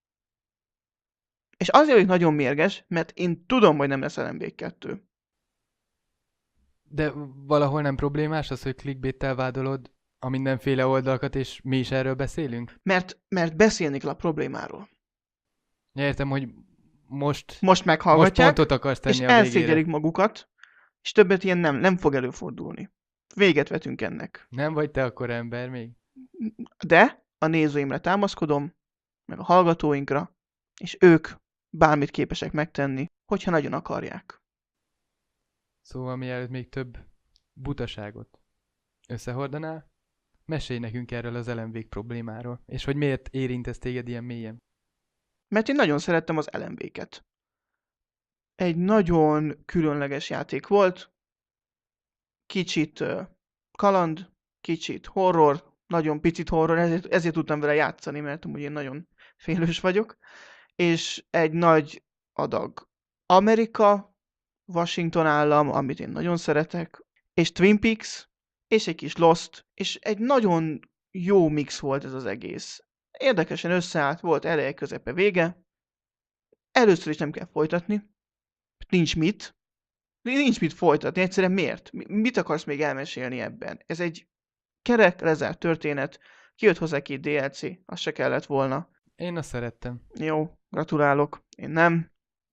És azért vagyok nagyon mérges, mert én tudom, hogy nem lesz el em vé kettő. De valahol nem problémás az, hogy clickbaittel vádolod a mindenféle oldalakat, és mi is erről beszélünk? Mert, mert beszélni kell a problémáról. Értem, hogy most, Most most meghallgatják, pontot akarsz és tenni a végére. elszégyelik magukat, és többet ilyen nem, nem fog előfordulni. Véget vetünk ennek. Nem vagy te akkor ember még? De a nézőimre támaszkodom, meg a hallgatóinkra, és ők bármit képesek megtenni, hogyha nagyon akarják. Szóval mielőtt még több butaságot összehordanál, mesélj nekünk erről az el em vé problémáról, és hogy miért érint ez téged ilyen mélyen. Mert én nagyon szerettem az el em vé-ket. Egy nagyon különleges játék volt, kicsit uh, kaland, kicsit horror, nagyon picit horror, ezért, ezért tudtam vele játszani, mert amúgy én nagyon félős vagyok, és egy nagy adag Amerika, Washington állam, amit én nagyon szeretek, és Twin Peaks, és egy kis Lost, és egy nagyon jó mix volt ez az egész. Érdekesen összeállt, volt eleje, közepe, vége. Először is nem kell folytatni. Nincs mit. Nincs mit folytatni. Egyszerűen miért? Mit akarsz még elmesélni ebben? Ez egy kerek, lezárt történet. Kijött hozzá két dé el cé, az se kellett volna. Én azt szerettem. Jó, gratulálok. Én nem.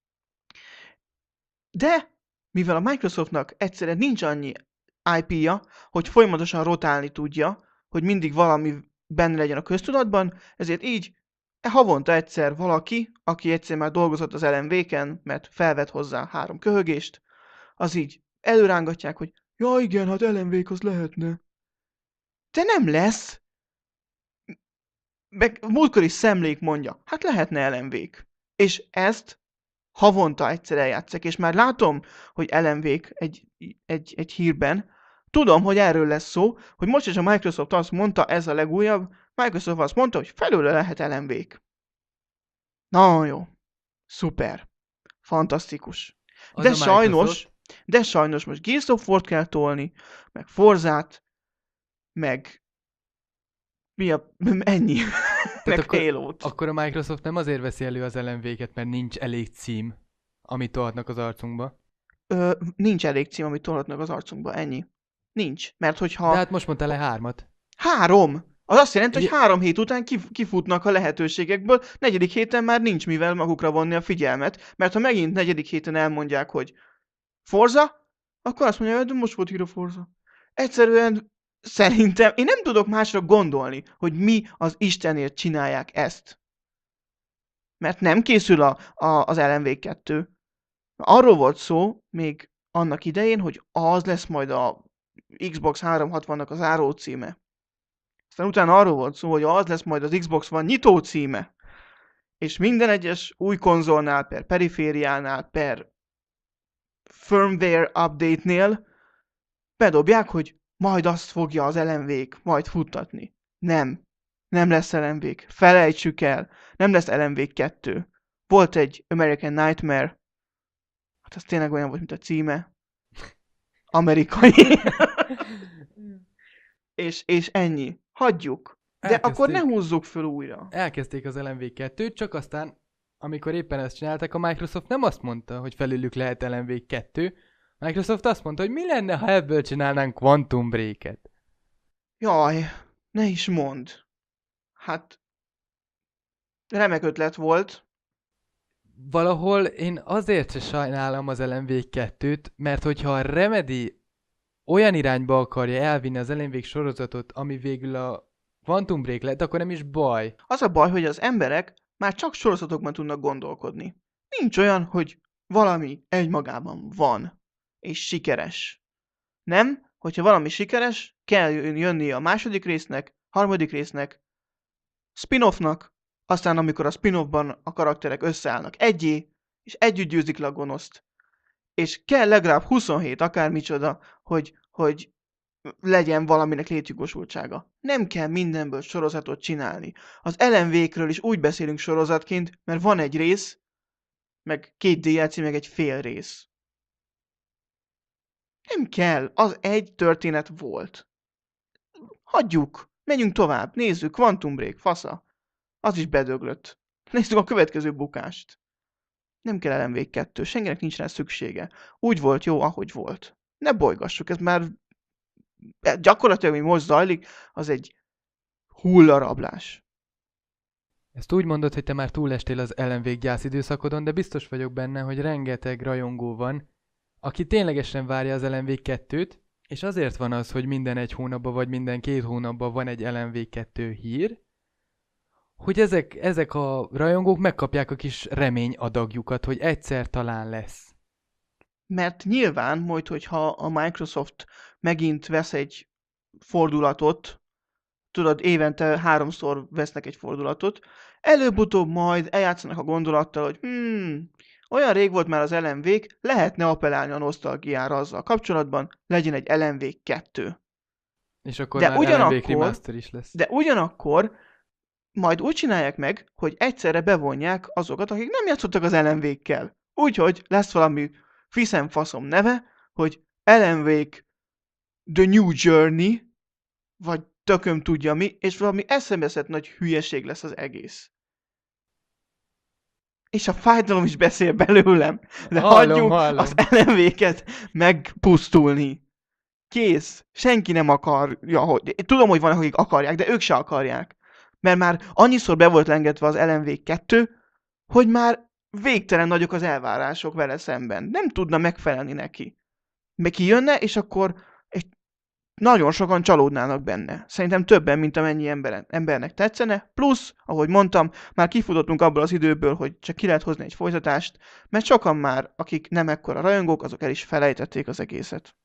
De, mivel a Microsoftnak egyszerűen nincs annyi i pé-ja, hogy folyamatosan rotálni tudja, hogy mindig valami benne legyen a köztudatban, ezért így havonta egyszer valaki, aki egyszer már dolgozott az el em vé-ken, mert felvett hozzá három köhögést, az így előrángatják, hogy ja igen, hát el em vé-khoz lehetne. De nem lesz. Meg múltkor is szemlék mondja, hát lehetne el em vé-k. És ezt havonta egyszer eljátszak, és már látom, hogy el em vé-k egy, egy, egy hírben. Tudom, hogy erről lesz szó, hogy most is a Microsoft azt mondta, ez a legújabb, Microsoft azt mondta, hogy felőle lehet el em vé-k. Na jó. Szuper. Fantasztikus. Az De a sajnos, Microsoft, de sajnos most Gears of War-t kell tolni, meg Forzát, meg mi a... ennyi. meg akkor- Halo-t. akkor a Microsoft nem azért veszi elő az el em vé-ket, mert nincs elég cím, amit tolhatnak az arcunkba. Ö, nincs elég cím, amit tolhatnak az arcunkba, ennyi. Nincs. Mert hogyha... De hát most mondtál le hármat. Három! Az azt jelenti, hogy Ugye- három hét után kif- kifutnak a lehetőségekből, negyedik héten már nincs mivel magukra vonni a figyelmet, mert ha megint negyedik héten elmondják, hogy Forza, akkor azt mondja, hogy most volt hír a Forza. Egyszerűen szerintem, én nem tudok másra gondolni, hogy mi az Istenért csinálják ezt. Mert nem készül a, a, az el em vé kettő. Arról volt szó még annak idején, hogy az lesz majd a Xbox háromszázhatvannak az záró címe. Aztán utána arról volt szó, hogy az lesz majd az Xbox One nyitó címe. És minden egyes új konzolnál, per perifériánál, per firmware update-nél bedobják, hogy majd azt fogja az el em vé-k majd futtatni. Nem. Nem lesz el em vé-k. Felejtsük el. Nem lesz el em vé kettő. Volt egy American Nightmare. Hát az tényleg olyan volt, mint a címe. Amerikai. és, és ennyi. Hagyjuk. De Elkezdték. akkor ne húzzuk föl újra. Elkezdték az el em vé kettőt, csak aztán, amikor éppen ezt csinálták, a Microsoft nem azt mondta, hogy felülük lehet el em vé kettő. Microsoft azt mondta, hogy mi lenne, ha ebből csinálnánk Quantum Break-et. Jaj, ne is mondd. Hát, remek ötlet volt. Valahol én azért se sajnálom az el em vé kettőt, mert hogyha a Remedy olyan irányba akarja elvinni az el em vé sorozatot, ami végül a Quantum Break lett, akkor nem is baj. Az a baj, hogy az emberek már csak sorozatokban tudnak gondolkodni. Nincs olyan, hogy valami egymagában van, és sikeres. Nem, hogyha valami sikeres, kell jönni a második résznek, harmadik résznek, spin-offnak, aztán amikor a spin-offban a karakterek összeállnak egyé, és együtt győzik le a gonoszt. És kell legalább huszonhét akármicsoda, hogy, hogy legyen valaminek létjogosultsága. Nem kell mindenből sorozatot csinálni. Az el em vé-kről is úgy beszélünk sorozatként, mert van egy rész, meg két dé el cé, meg egy fél rész. Nem kell, az egy történet volt. Hagyjuk, menjünk tovább, nézzük, Quantum Break, fasza. Az is bedöglött. Nézzük a következő bukást. Nem kell el em vé kettő, senkinek nincs rá szüksége. Úgy volt jó, ahogy volt. Ne bolygassuk, ez már gyakorlatilag, ami most zajlik, az egy hullarablás. Ezt úgy mondod, hogy te már túlestél az Alan Wake gyász időszakodon, de biztos vagyok benne, hogy rengeteg rajongó van, aki ténylegesen várja az Alan Wake kettőt, és azért van az, hogy minden egy hónapban vagy minden két hónapban van egy Alan Wake kettő hír, hogy ezek, ezek a rajongók megkapják a kis remény adagjukat, hogy egyszer talán lesz. Mert nyilván majd, hogyha a Microsoft megint vesz egy fordulatot, tudod, évente háromszor vesznek egy fordulatot, előbb-utóbb majd eljátszanak a gondolattal, hogy hmm, olyan rég volt már az Alan Wake, lehetne appellálni a nosztalgiára azzal kapcsolatban, legyen egy Alan Wake kettő. És akkor De már Alan Wake ugyanakkor, Remaster is lesz. de ugyanakkor majd úgy csinálják meg, hogy egyszerre bevonják azokat, akik nem játszottak az Alan Wake-kel. Úgyhogy lesz valami fiszem-faszom neve, hogy Alan Wake The New Journey, vagy tököm tudja mi, és valami eszembeszett nagy hülyeség lesz az egész. És a fájdalom is beszél belőlem, de Hallom, hagyjuk hallom. az Alan Wake-et megpusztulni. Kész. Senki nem akarja, hogy... Tudom, hogy vannak, akik akarják, de ők se akarják. Mert már annyiszor be volt lengetve az Alan Wake kettő, hogy már végtelen nagyok az elvárások vele szemben. Nem tudna megfelelni neki. Meg kijönne, és akkor egy nagyon sokan csalódnának benne. Szerintem többen, mint amennyi ember, embernek tetszene. Plusz, ahogy mondtam, már kifutottunk abból az időből, hogy csak ki lehet hozni egy folytatást, mert sokan már, akik nem ekkora rajongók, azok el is felejtették az egészet.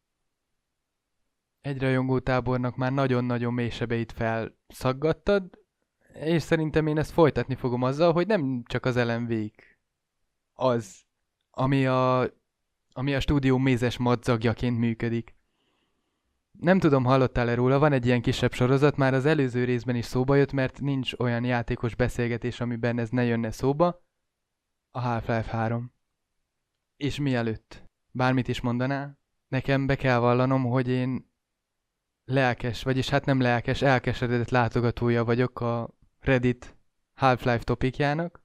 Egy rajongótábornak már nagyon-nagyon mély sebeit felszaggattad, és szerintem én ezt folytatni fogom azzal, hogy nem csak az Alan Wake az, ami a, ami a stúdió mézes madzagjaként működik. Nem tudom, hallottál-e róla, van egy ilyen kisebb sorozat, már az előző részben is szóba jött, mert nincs olyan játékos beszélgetés, amiben ez ne jönne szóba. A Half-Life három. És mielőtt bármit is mondanál, nekem be kell vallanom, hogy én lelkes, vagyis hát nem lelkes, elkeseredett látogatója vagyok a Reddit Half-Life topikjának,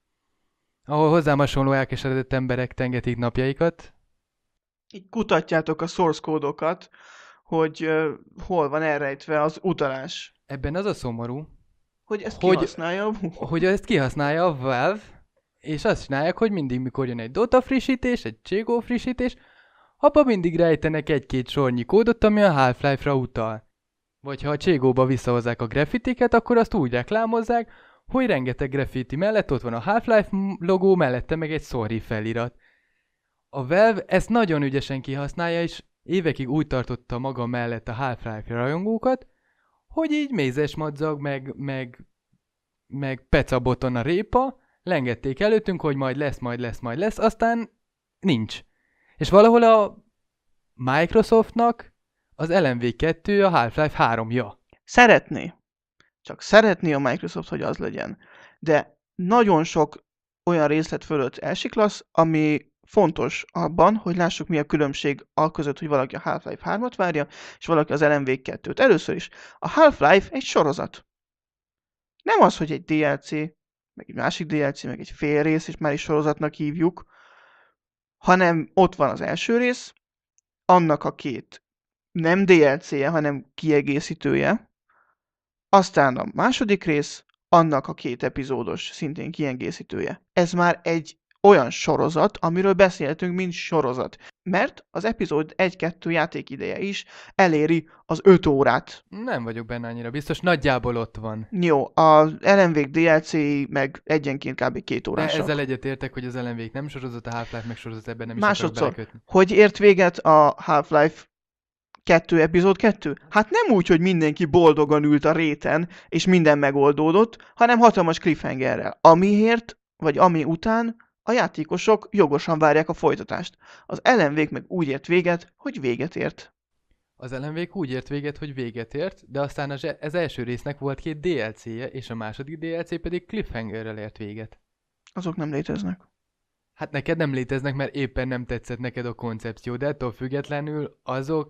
ahol hozzám hasonló elkeseredett emberek tengetik napjaikat. Így kutatjátok a source kódokat, hogy uh, hol van elrejtve az utalás. Ebben az a szomorú, Hogy ezt Hogy- kihasználja. hogy ezt kihasználja a Valve, és azt csinálják, hogy mindig, mikor jön egy Dota frissítés, egy Cségó frissítés, abba mindig rejtenek egy-két sornyi kódot, ami a Half-Life-ra utal. Vagy ha a Cségóba visszahozzák a graffitiket, akkor azt úgy reklámozzák, hogy rengeteg graffiti mellett ott van a Half-Life logó, mellette meg egy sorry felirat. A Valve ezt nagyon ügyesen kihasználja, és évekig úgy tartotta maga mellett a Half-Life rajongókat, hogy így mézes madzag, meg, meg, meg pecaboton a répa, lengették előttünk, hogy majd lesz, majd lesz, majd lesz, aztán nincs. És valahol a Microsoftnak az Alan Wake kettő a Half-Life háromja. Szeretné. Csak szeretné a Microsoft, hogy az legyen. De nagyon sok olyan részlet fölött elsiklasz, ami fontos abban, hogy lássuk, mi a különbség a között, hogy valaki a Half-Life hármat várja, és valaki az Alan Wake kettőt. Először is, a Half-Life egy sorozat. Nem az, hogy egy dé el cé, meg egy másik dé el cé, meg egy fél rész, és már is sorozatnak hívjuk, hanem ott van az első rész, annak a két nem dé el cé-je, hanem kiegészítője, aztán a második rész, annak a két epizódos, szintén kiegészítője. Ez már egy olyan sorozat, amiről beszéltünk, mint sorozat. Mert az epizód egy-kettő játékideje is eléri az öt órát. Nem vagyok benne annyira biztos, nagyjából ott van. Jó, az Alan Wake dé el cé meg egyenként kb. két De órásak. ezzel egyetértek, hogy az Alan Wake nem sorozat, a Half-Life meg sorozat, ebben nem is akarok Másodszor, belekötni. hogy ért véget a Half-Life kettő epizód kettő? Hát nem úgy, hogy mindenki boldogan ült a réten, és minden megoldódott, hanem hatalmas cliffhangerrel. Amiért, vagy ami után a játékosok jogosan várják a folytatást. Az Alan Wake meg úgy ért véget, hogy véget ért. Az Alan Wake úgy ért véget, hogy véget ért, de aztán az, az első résznek volt két dé el cé-je, és a második dé el cé pedig cliffhangerrel ért véget. Azok nem léteznek. Hát neked nem léteznek, mert éppen nem tetszett neked a koncepció, de ettől függetlenül azok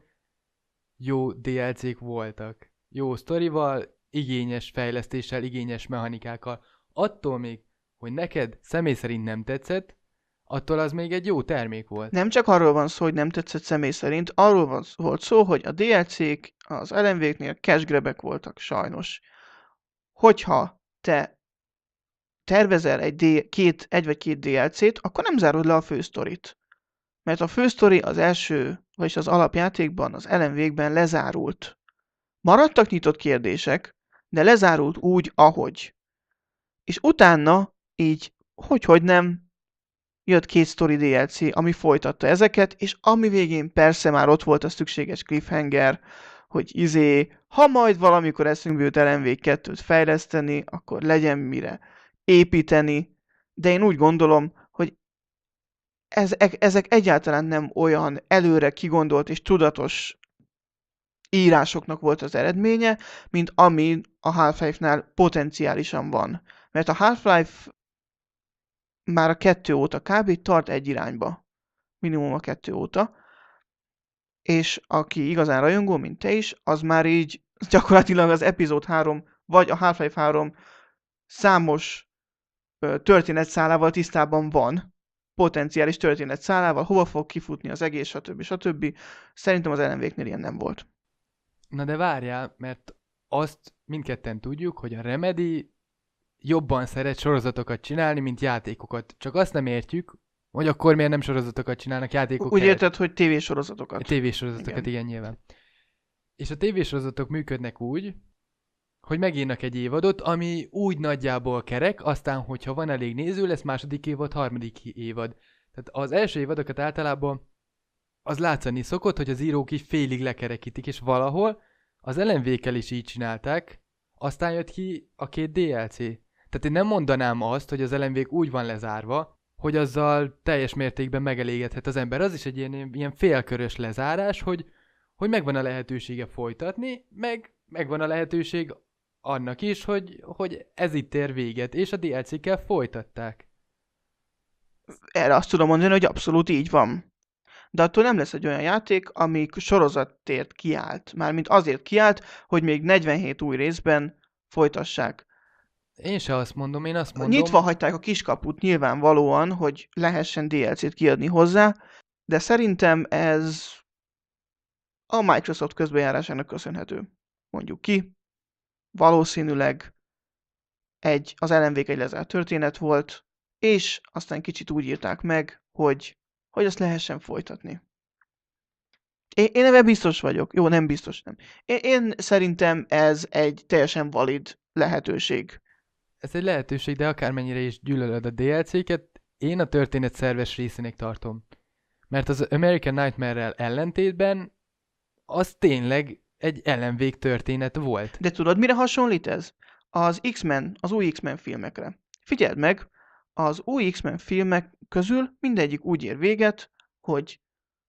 jó dé el cé-k voltak. Jó sztorival, igényes fejlesztéssel, igényes mechanikákkal. Attól még, hogy neked személy szerint nem tetszett, attól az még egy jó termék volt. Nem csak arról van szó, hogy nem tetszett személy szerint, arról van, volt szó, hogy a dé el cé-k az el em vé-knél cash grabek voltak sajnos. Hogyha te tervezel egy, D- két, egy vagy két dé el cé-t, akkor nem zárod le a fősztorit. Mert a fősztori az első, vagyis az alapjátékban, az el em vé-kben lezárult. Maradtak nyitott kérdések, de lezárult úgy, ahogy. És utána így, hogy-hogy nem, jött két sztori dé el cé, ami folytatta ezeket, és ami végén persze már ott volt a szükséges cliffhanger, hogy izé, ha majd valamikor eszünkbe jut el em vé kettőt fejleszteni, akkor legyen mire építeni, de én úgy gondolom, hogy ezek, ezek egyáltalán nem olyan előre kigondolt és tudatos írásoknak volt az eredménye, mint ami a Half-Life-nál potenciálisan van. Mert a Half-Life már a kettő óta kb. Tart egy irányba. Minimum a kettő óta. És aki igazán rajongó, mint te is, az már így gyakorlatilag az epizód három, vagy a Half-Life három számos ö, történetszálával tisztában van. Potenciális történetszálával, hova fog kifutni az egész, stb. stb. Szerintem az el em vé-knél ilyen nem volt. Na de várjál, mert azt mindketten tudjuk, hogy a Remedy jobban szeret sorozatokat csinálni, mint játékokat. Csak azt nem értjük, hogy akkor miért nem sorozatokat csinálnak játékok Úgy helyett. érted, hogy tévésorozatokat. Tévésorozatokat, igen. igen, nyilván. És a tévésorozatok működnek úgy, hogy megírnak egy évadot, ami úgy nagyjából kerek, aztán, hogyha van elég néző, lesz második évad, harmadik évad. Tehát az első évadokat általában az látszani szokott, hogy az írók így félig lekerekítik, és valahol az el em vé-kkel is így csinálták, aztán jött ki a két dé el cé. Tehát én nem mondanám azt, hogy az el em vé-k úgy van lezárva, hogy azzal teljes mértékben megelégedhet az ember. Az is egy ilyen, ilyen félkörös lezárás, hogy, hogy megvan a lehetősége folytatni, meg megvan a lehetőség annak is, hogy, hogy ez itt ér véget, és a dé el cé-kkel folytatták. Erre azt tudom mondani, hogy abszolút így van. De attól nem lesz egy olyan játék, ami sorozatért kiállt. Mármint azért kiállt, hogy még negyvenhét új részben folytassák. Én se azt mondom, én azt mondom... Nyitva hagyták a kiskaput nyilvánvalóan, hogy lehessen dé el cé-t kiadni hozzá, de szerintem ez a Microsoft közbenjárásának köszönhető. Mondjuk ki, valószínűleg egy, az el em vé-k egy lezárt történet volt, és aztán kicsit úgy írták meg, hogy, hogy azt lehessen folytatni. Én, én ebben biztos vagyok. Jó, nem biztos, nem. Én, én szerintem ez egy teljesen valid lehetőség. Ez egy lehetőség, de akármennyire is gyűlölöd a dé el cé-ket, én a történet szerves részének tartom. Mert az American Nightmare-rel ellentétben az tényleg egy el em vé történet volt. De tudod, mire hasonlít ez? Az X-Men, az új X-Men filmekre. Figyeld meg, az új X-Men filmek közül mindegyik úgy ér véget, hogy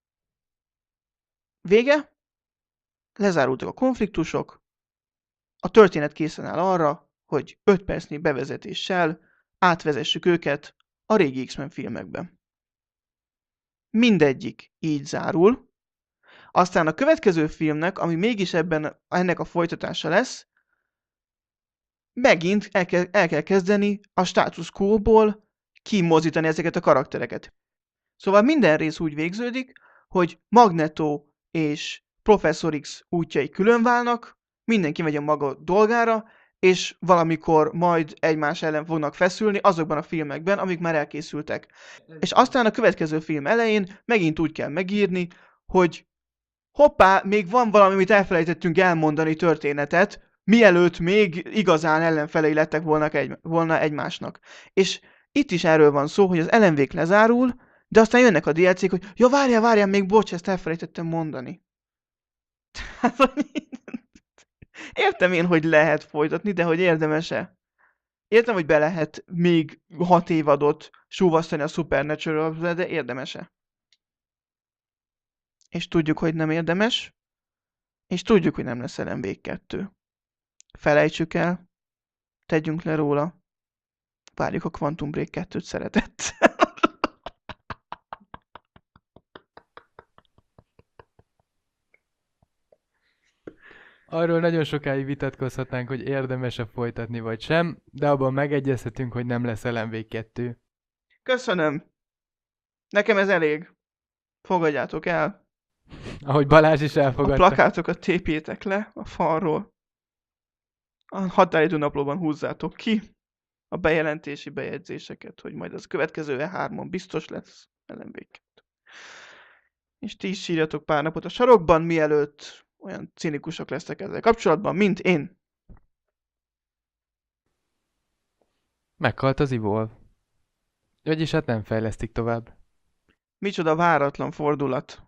vége, lezárultak a konfliktusok, a történet készen áll arra, hogy öt percnyi bevezetéssel átvezessük őket a régi X-Men filmekbe. Mindegyik így zárul, aztán a következő filmnek, ami mégis ebben ennek a folytatása lesz, megint el kell, el kell kezdeni a status quo-ból kimozítani ezeket a karaktereket. Szóval minden rész úgy végződik, hogy Magneto és Professor X útjai külön válnak, mindenki megy a maga dolgára, és valamikor majd egymás ellen fognak feszülni azokban a filmekben, amik már elkészültek. És aztán a következő film elején megint úgy kell megírni, hogy hoppá, még van valami, amit elfelejtettünk elmondani történetet, mielőtt még igazán ellenfelei lettek volna, egy, volna egymásnak. És itt is erről van szó, hogy az el em vé-k lezárul, de aztán jönnek a dé el cé-k, hogy ja, várjál, várjál, még bocs, ezt elfelejtettem mondani. Értem én, hogy lehet folytatni, de hogy érdemes-e? Értem, hogy be lehet még hat évadot súvasztani a Supernatural-be, de érdemes-e? És tudjuk, hogy nem érdemes, és tudjuk, hogy nem lesz el em vé kettő. Felejtsük el, tegyünk le róla, várjuk a Quantum Break kettőt szeretett. Arról nagyon sokáig vitatkozhatnánk, hogy érdemes-e folytatni vagy sem, de abban megegyezhetünk, hogy nem lesz el em vé kettő. Köszönöm! Nekem ez elég. Fogadjátok el. Ahogy Balázs is A elfogadta. plakátokat tépjétek le a falról. A határidő naplóban húzzátok ki a bejelentési bejegyzéseket, hogy majd az következő E hármon biztos lesz el em vé kettő. És ti is sírjatok pár napot a sarokban, mielőtt olyan cinikusok lesznek ezzel kapcsolatban, mint én. Meghalt az Evolve. Vagyis hát nem fejlesztik tovább. Micsoda váratlan fordulat.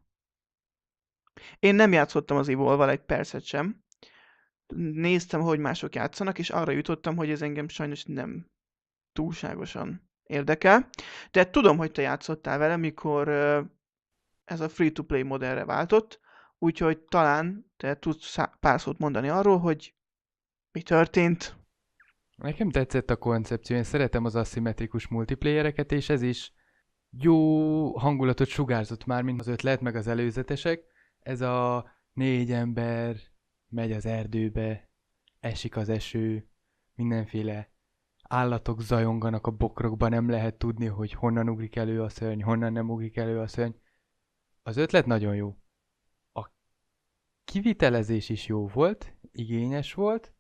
Én nem játszottam az Evolve-val egy percet sem. Néztem, hogy mások játszanak, és arra jutottam, hogy ez engem sajnos nem túlságosan érdekel. De tudom, hogy te játszottál vele, mikor ö, ez a free-to-play modellre váltott, úgyhogy talán te tudsz szá- pár szót mondani arról, hogy mi történt. Nekem tetszett a koncepció, én szeretem az aszimmetrikus multiplayereket, és ez is jó hangulatot sugárzott már, mint az ötlet, meg az előzetesek. Ez a négy ember megy az erdőbe, esik az eső, mindenféle állatok zajonganak a bokrokba, nem lehet tudni, hogy honnan ugrik elő a szörny, honnan nem ugrik elő a szörny. Az ötlet nagyon jó. A kivitelezés is jó volt, igényes volt,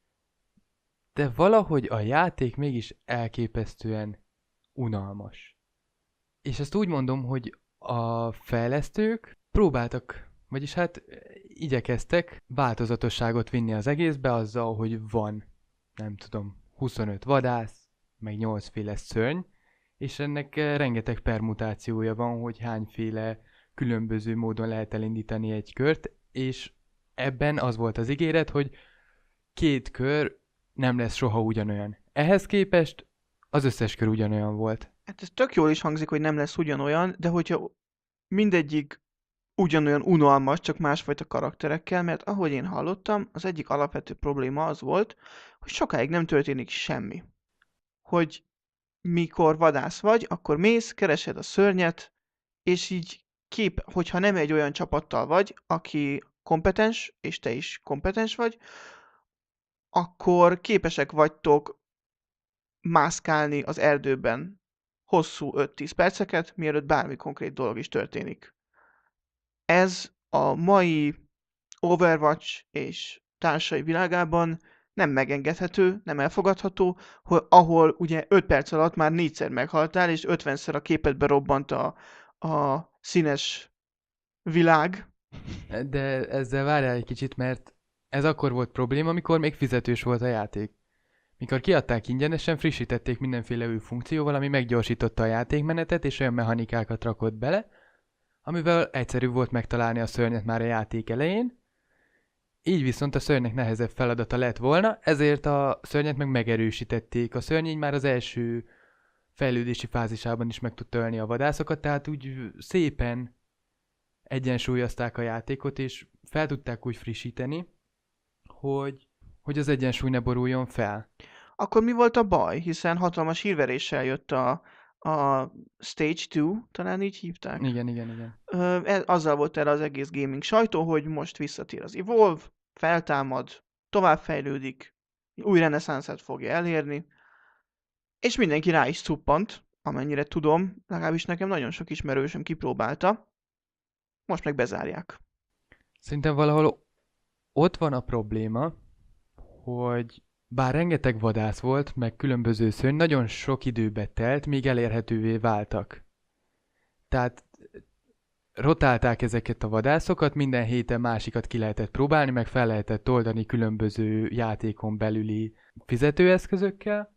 de valahogy a játék mégis elképesztően unalmas. És ezt úgy mondom, hogy a fejlesztők próbáltak, vagyis hát igyekeztek változatosságot vinni az egészbe azzal, hogy van, nem tudom, huszonöt vadász, meg nyolcféle szörny, és ennek rengeteg permutációja van, hogy hányféle különböző módon lehet elindítani egy kört, és ebben az volt az ígéret, hogy két kör nem lesz soha ugyanolyan. Ehhez képest az összes kör ugyanolyan volt. Hát ez tök jól is hangzik, hogy nem lesz ugyanolyan, de hogyha mindegyik ugyanolyan unalmas, csak másfajta karakterekkel, mert ahogy én hallottam, az egyik alapvető probléma az volt, hogy sokáig nem történik semmi. Hogy mikor vadász vagy, akkor mész, keresed a szörnyet, és így kép, hogyha nem egy olyan csapattal vagy, aki kompetens, és te is kompetens vagy, akkor képesek vagytok mászkálni az erdőben hosszú öt-tíz perceket, mielőtt bármi konkrét dolog is történik. Ez a mai Overwatch és társai világában nem megengedhető, nem elfogadható, hogy ahol ugye öt perc alatt már négyszer meghaltál, és ötvenszer a képedbe robbant a, a színes világ. De ezzel várjál egy kicsit, mert ez akkor volt probléma, amikor még fizetős volt a játék. Mikor kiadták ingyenesen, frissítették mindenféle új funkcióval, ami meggyorsította a játékmenetet, és olyan mechanikákat rakott bele, amivel egyszerű volt megtalálni a szörnyet már a játék elején, így viszont a szörnynek nehezebb feladata lett volna, ezért a szörnyet meg megerősítették. A szörny így már az első fejlődési fázisában is meg tudta ölni a vadászokat, tehát úgy szépen egyensúlyozták a játékot, és fel tudták úgy frissíteni, hogy, hogy az egyensúly ne boruljon fel. Akkor mi volt a baj? Hiszen hatalmas hírveréssel jött a, a Stage kettő, talán így hívták. Igen, igen, igen. Ö, ez, azzal volt el az egész gaming sajtó, hogy most visszatér az Evolve, feltámad, továbbfejlődik, új reneszánszát fogja elérni, és mindenki rá is cuppant, amennyire tudom, legalábbis nekem nagyon sok ismerősöm kipróbálta, most meg bezárják. Szerintem valahol ott van a probléma, hogy bár rengeteg vadász volt, meg különböző szörny, nagyon sok időbe telt, míg elérhetővé váltak. Tehát rotálták ezeket a vadászokat, minden héten másikat ki lehetett próbálni, meg fel lehetett oldani különböző játékon belüli fizetőeszközökkel,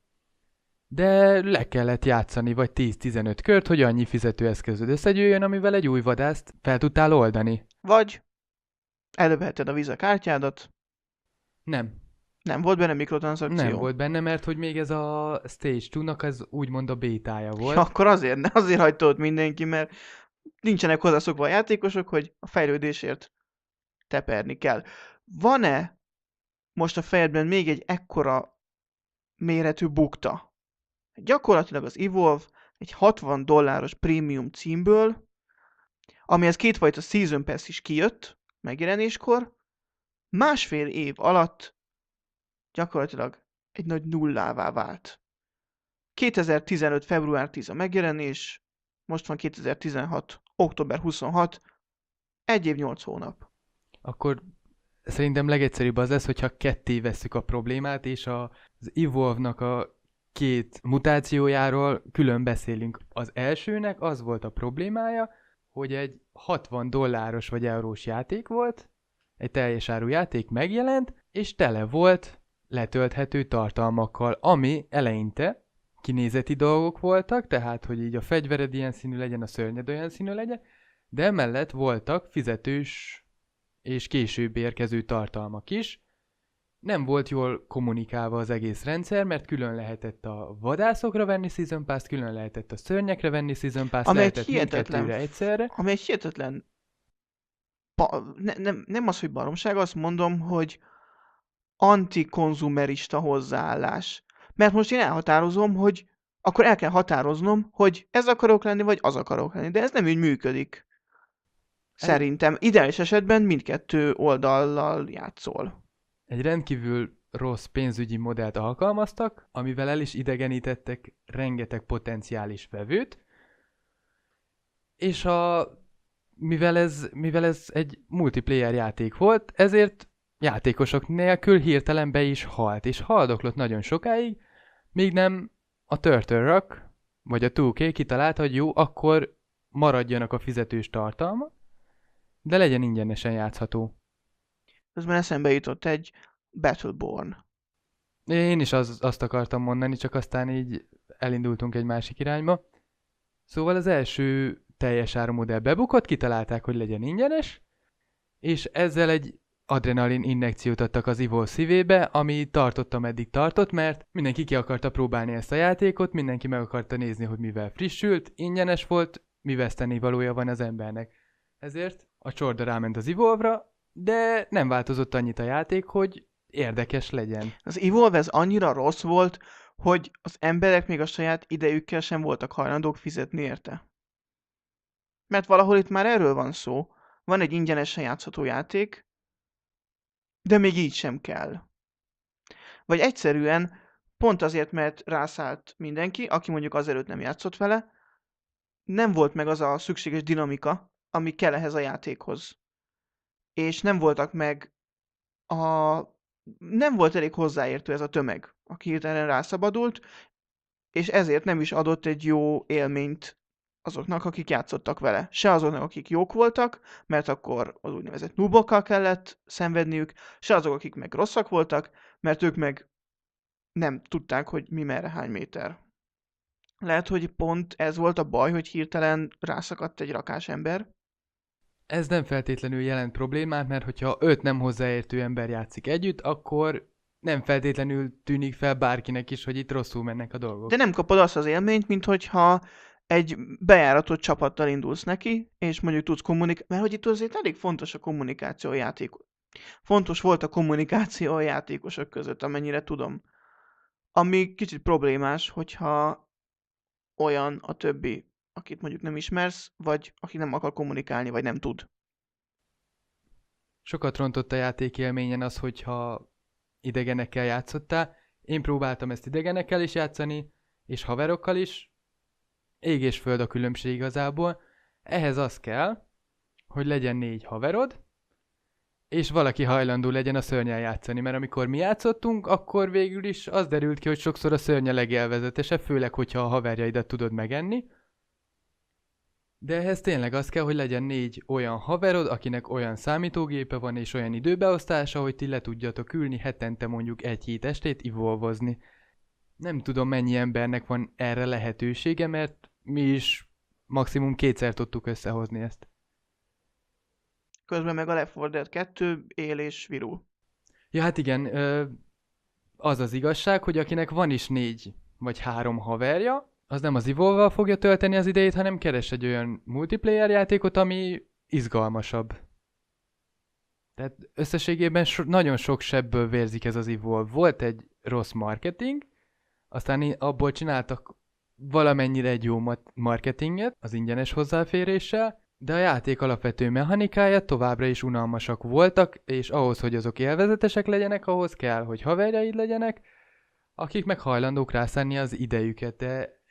de le kellett játszani vagy tíz-tizenöt kört, hogy annyi fizetőeszközöd összegyűjjön, amivel egy új vadászt fel tudtál oldani. Vagy előveheted a Visa kártyádat, Nem. nem volt benne mikrotranszakció. Nem volt benne, mert hogy még ez a Stage kettőnek az úgymond a bétája volt. Ja, akkor azért, ne, azért hagyta ott mindenki, mert nincsenek hozzászokva a játékosok, hogy a fejlődésért teperni kell. Van-e most a fejedben még egy ekkora méretű bukta? Gyakorlatilag az Evolve egy hatvan dolláros prémium címből, amihez kétfajta Season Pass is kijött megjelenéskor, másfél év alatt gyakorlatilag egy nagy nullává vált. kétezer-tizenöt. február tíz a megjelenés, most van kétezer-tizenhat. október huszonhat. Egy év, nyolc hónap. Akkor szerintem legegyszerűbb az lesz, hogyha ketté vesszük a problémát, és a, az Evolve-nak a két mutációjáról külön beszélünk. Az elsőnek az volt a problémája, hogy egy hatvan dolláros vagy eurós játék volt, egy teljes áru játék megjelent, és tele volt letölthető tartalmakkal, ami eleinte kinézeti dolgok voltak, tehát, hogy így a fegyvered ilyen színű legyen, a szörnyed olyan színű legyen, de emellett voltak fizetős és később érkező tartalmak is. Nem volt jól kommunikálva az egész rendszer, mert külön lehetett a vadászokra venni Season Pass-t, külön lehetett a szörnyekre venni Season Pass-t, Ami egy lehetett hihetetlen, mindkettőre egyszerre. ami egy hihetetlen, pa, ne, nem, nem az, hogy baromság, azt mondom, hogy antikonzumerista hozzáállás. Mert most én elhatározom, hogy akkor el kell határoznom, hogy ez akarok lenni, vagy az akarok lenni. De ez nem úgy működik. Szerintem. Ideális esetben mindkettő oldallal játszol. Egy rendkívül rossz pénzügyi modellt alkalmaztak, amivel el is idegenítettek rengeteg potenciális vevőt, és a, mivel, ez, mivel ez egy multiplayer játék volt, ezért játékosok nélkül hirtelen be is halt, és haldoklott nagyon sokáig, míg nem a Turtle Rock, vagy a two K kitalálta, hogy jó, akkor maradjanak a fizetős tartalma, de legyen ingyenesen játszható. Közben eszembe jutott egy Battleborn. Én is az, azt akartam mondani, csak aztán így elindultunk egy másik irányba. Szóval az első teljes áru modell bebukott, kitalálták, hogy legyen ingyenes, és ezzel egy adrenalin injekciót adtak az Evolve szívébe, ami tartott, ameddig tartott, mert mindenki ki akarta próbálni ezt a játékot, mindenki meg akarta nézni, hogy mivel frissült, ingyenes volt, mi veszteni valója van az embernek. Ezért a csorda ráment az Evolve-ra, de nem változott annyit a játék, hogy érdekes legyen. Az Evolve ez annyira rossz volt, hogy az emberek még a saját idejükkel sem voltak hajlandók fizetni érte. Mert valahol itt már erről van szó. Van egy ingyenesen játszható játék, de még így sem kell. Vagy egyszerűen pont azért, mert rászállt mindenki, aki mondjuk azelőtt nem játszott vele, nem volt meg az a szükséges dinamika, ami kell ehhez a játékhoz. És nem voltak meg a... nem volt elég hozzáértő ez a tömeg, aki hirtelen rászabadult, és ezért nem is adott egy jó élményt azoknak, akik játszottak vele. Se azoknak, akik jók voltak, mert akkor az úgynevezett noobokkal kellett szenvedniük, se azok, akik meg rosszak voltak, mert ők meg nem tudták, hogy mi merre hány méter. Lehet, hogy pont ez volt a baj, hogy hirtelen rászakadt egy rakás ember. Ez nem feltétlenül jelent problémát, mert hogyha öt nem hozzáértő ember játszik együtt, akkor nem feltétlenül tűnik fel bárkinek is, hogy itt rosszul mennek a dolgok. De nem kapod azt az élményt, mint hogyha egy bejáratott csapattal indulsz neki, és mondjuk tudsz kommunikálni, mert hogy itt azért elég fontos a kommunikáció a játék. Fontos volt a kommunikáció a játékosok között, amennyire tudom. Ami kicsit problémás, hogyha olyan a többi, akit mondjuk nem ismersz, vagy aki nem akar kommunikálni, vagy nem tud. Sokat rontott a játékélményen az, hogyha idegenekkel játszottál. Én próbáltam ezt idegenekkel is játszani, és haverokkal is. Ég és föld a különbség igazából. Ehhez az kell, hogy legyen négy haverod, és valaki hajlandó legyen a szörnyel játszani, mert amikor mi játszottunk, akkor végül is az derült ki, hogy sokszor a szörny a legélvezetesebb, főleg, hogyha a haverjaidat tudod megenni. De ehhez tényleg az kell, hogy legyen négy olyan haverod, akinek olyan számítógépe van és olyan időbeosztása, hogy ti le tudjatok ülni hetente mondjuk egy hét estét evolvozni. Nem tudom, mennyi embernek van erre lehetősége, mert mi is maximum kétszer tudtuk összehozni ezt. Közben meg a Left four Dead kettő él és virul. Ja, hát igen, az az igazság, hogy akinek van is négy vagy három haverja, az nem az Evolve-val fogja tölteni az idejét, hanem keres egy olyan multiplayer játékot, ami izgalmasabb. Tehát összességében so- nagyon sok sebből vérzik ez az Evolve. Volt egy rossz marketing, aztán abból csináltak valamennyire egy jó marketinget az ingyenes hozzáféréssel, de a játék alapvető mechanikája továbbra is unalmasak voltak, és ahhoz, hogy azok élvezetesek legyenek, ahhoz kell, hogy haverjaid legyenek, akik meg hajlandók rászánni az idejüket, de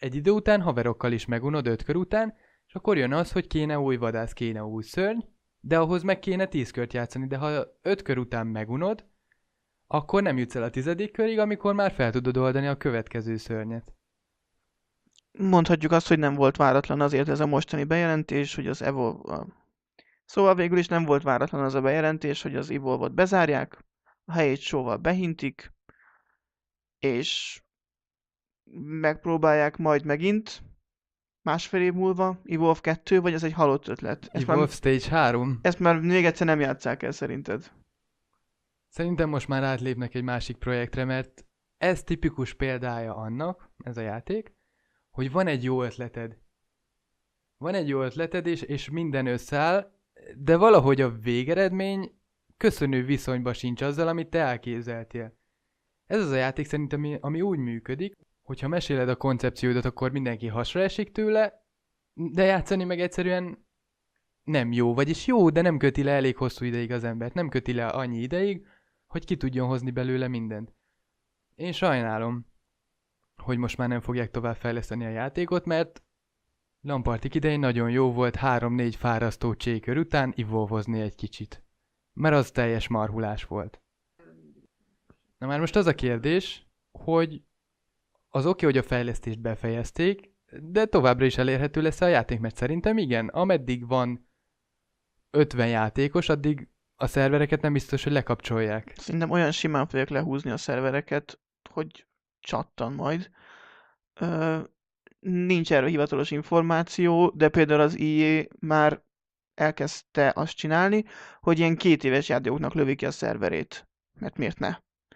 egy idő után haverokkal is megunod öt kör után, és akkor jön az, hogy kéne új vadász, kéne új szörny, de ahhoz meg kéne tíz kört játszani, de ha öt kör után megunod, akkor nem jutsz el a tizedik körig, amikor már fel tudod oldani a következő szörnyet. Mondhatjuk azt, hogy nem volt váratlan azért ez a mostani bejelentés, hogy az Evolve... Szóval végül is nem volt váratlan az a bejelentés, hogy az Evolve-ot bezárják, a helyét show-val behintik, és megpróbálják majd megint másfél év múlva, Evolve kettő, vagy ez egy halott ötlet? Ezt Evolve már, Stage három? ezt már még egyszer nem játsszák el szerinted? Szerintem most már átlépnek egy másik projektre, mert ez tipikus példája annak, ez a játék, hogy van egy jó ötleted. Van egy jó ötleted, és, és minden összeáll, de valahogy a végeredmény köszönő viszonyba sincs azzal, amit te elképzeltél. Ez az a játék szerintem, ami, ami úgy működik, hogyha meséled a koncepciódat, akkor mindenki hasra esik tőle, de játszani meg egyszerűen nem jó. Vagyis jó, de nem köti le elég hosszú ideig az embert. Nem köti le annyi ideig, hogy ki tudjon hozni belőle mindent. Én sajnálom, hogy most már nem fogják tovább fejleszteni a játékot, mert Lampartik idején nagyon jó volt három-négy fárasztó csékör után evolvozni egy kicsit. Mert az teljes marhulás volt. Na már most az a kérdés, hogy az oké, hogy a fejlesztést befejezték, de továbbra is elérhető lesz a játék, mert szerintem igen, ameddig van ötven játékos, addig a szervereket nem biztos, hogy lekapcsolják. Szerintem olyan simán fogják lehúzni a szervereket, hogy csattan majd. Ö, nincs erről hivatalos információ, de például az í á már elkezdte azt csinálni, hogy ilyen két éves játékoknak lövi ki a szerverét. Mert miért ne?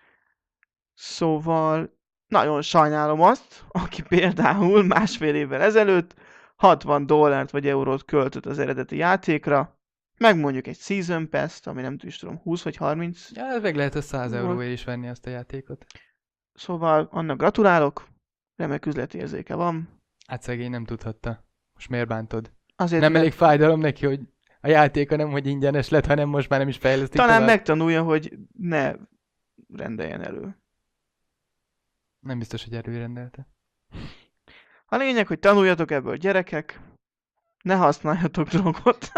Szóval nagyon sajnálom azt, aki például másfél évvel ezelőtt hatvan dollárt vagy eurót költött az eredeti játékra, meg mondjuk egy Season Pass-t, ami nem is tudom, húsz vagy harminc. Ja, meg lehet a száz euróért is venni azt a játékot. Szóval annak gratulálok, remek üzletérzéke van. Hát szegény nem tudhatta. Most miért bántod? Azért Nem mert elég fájdalom neki, hogy a játéka nem, hogy ingyenes lett, hanem most már nem is fejlesztik talán tovább. megtanulja, hogy ne rendeljen elő. Nem biztos, hogy előrendelte. A lényeg, hogy tanuljatok ebből, gyerekek, ne használjatok drogot.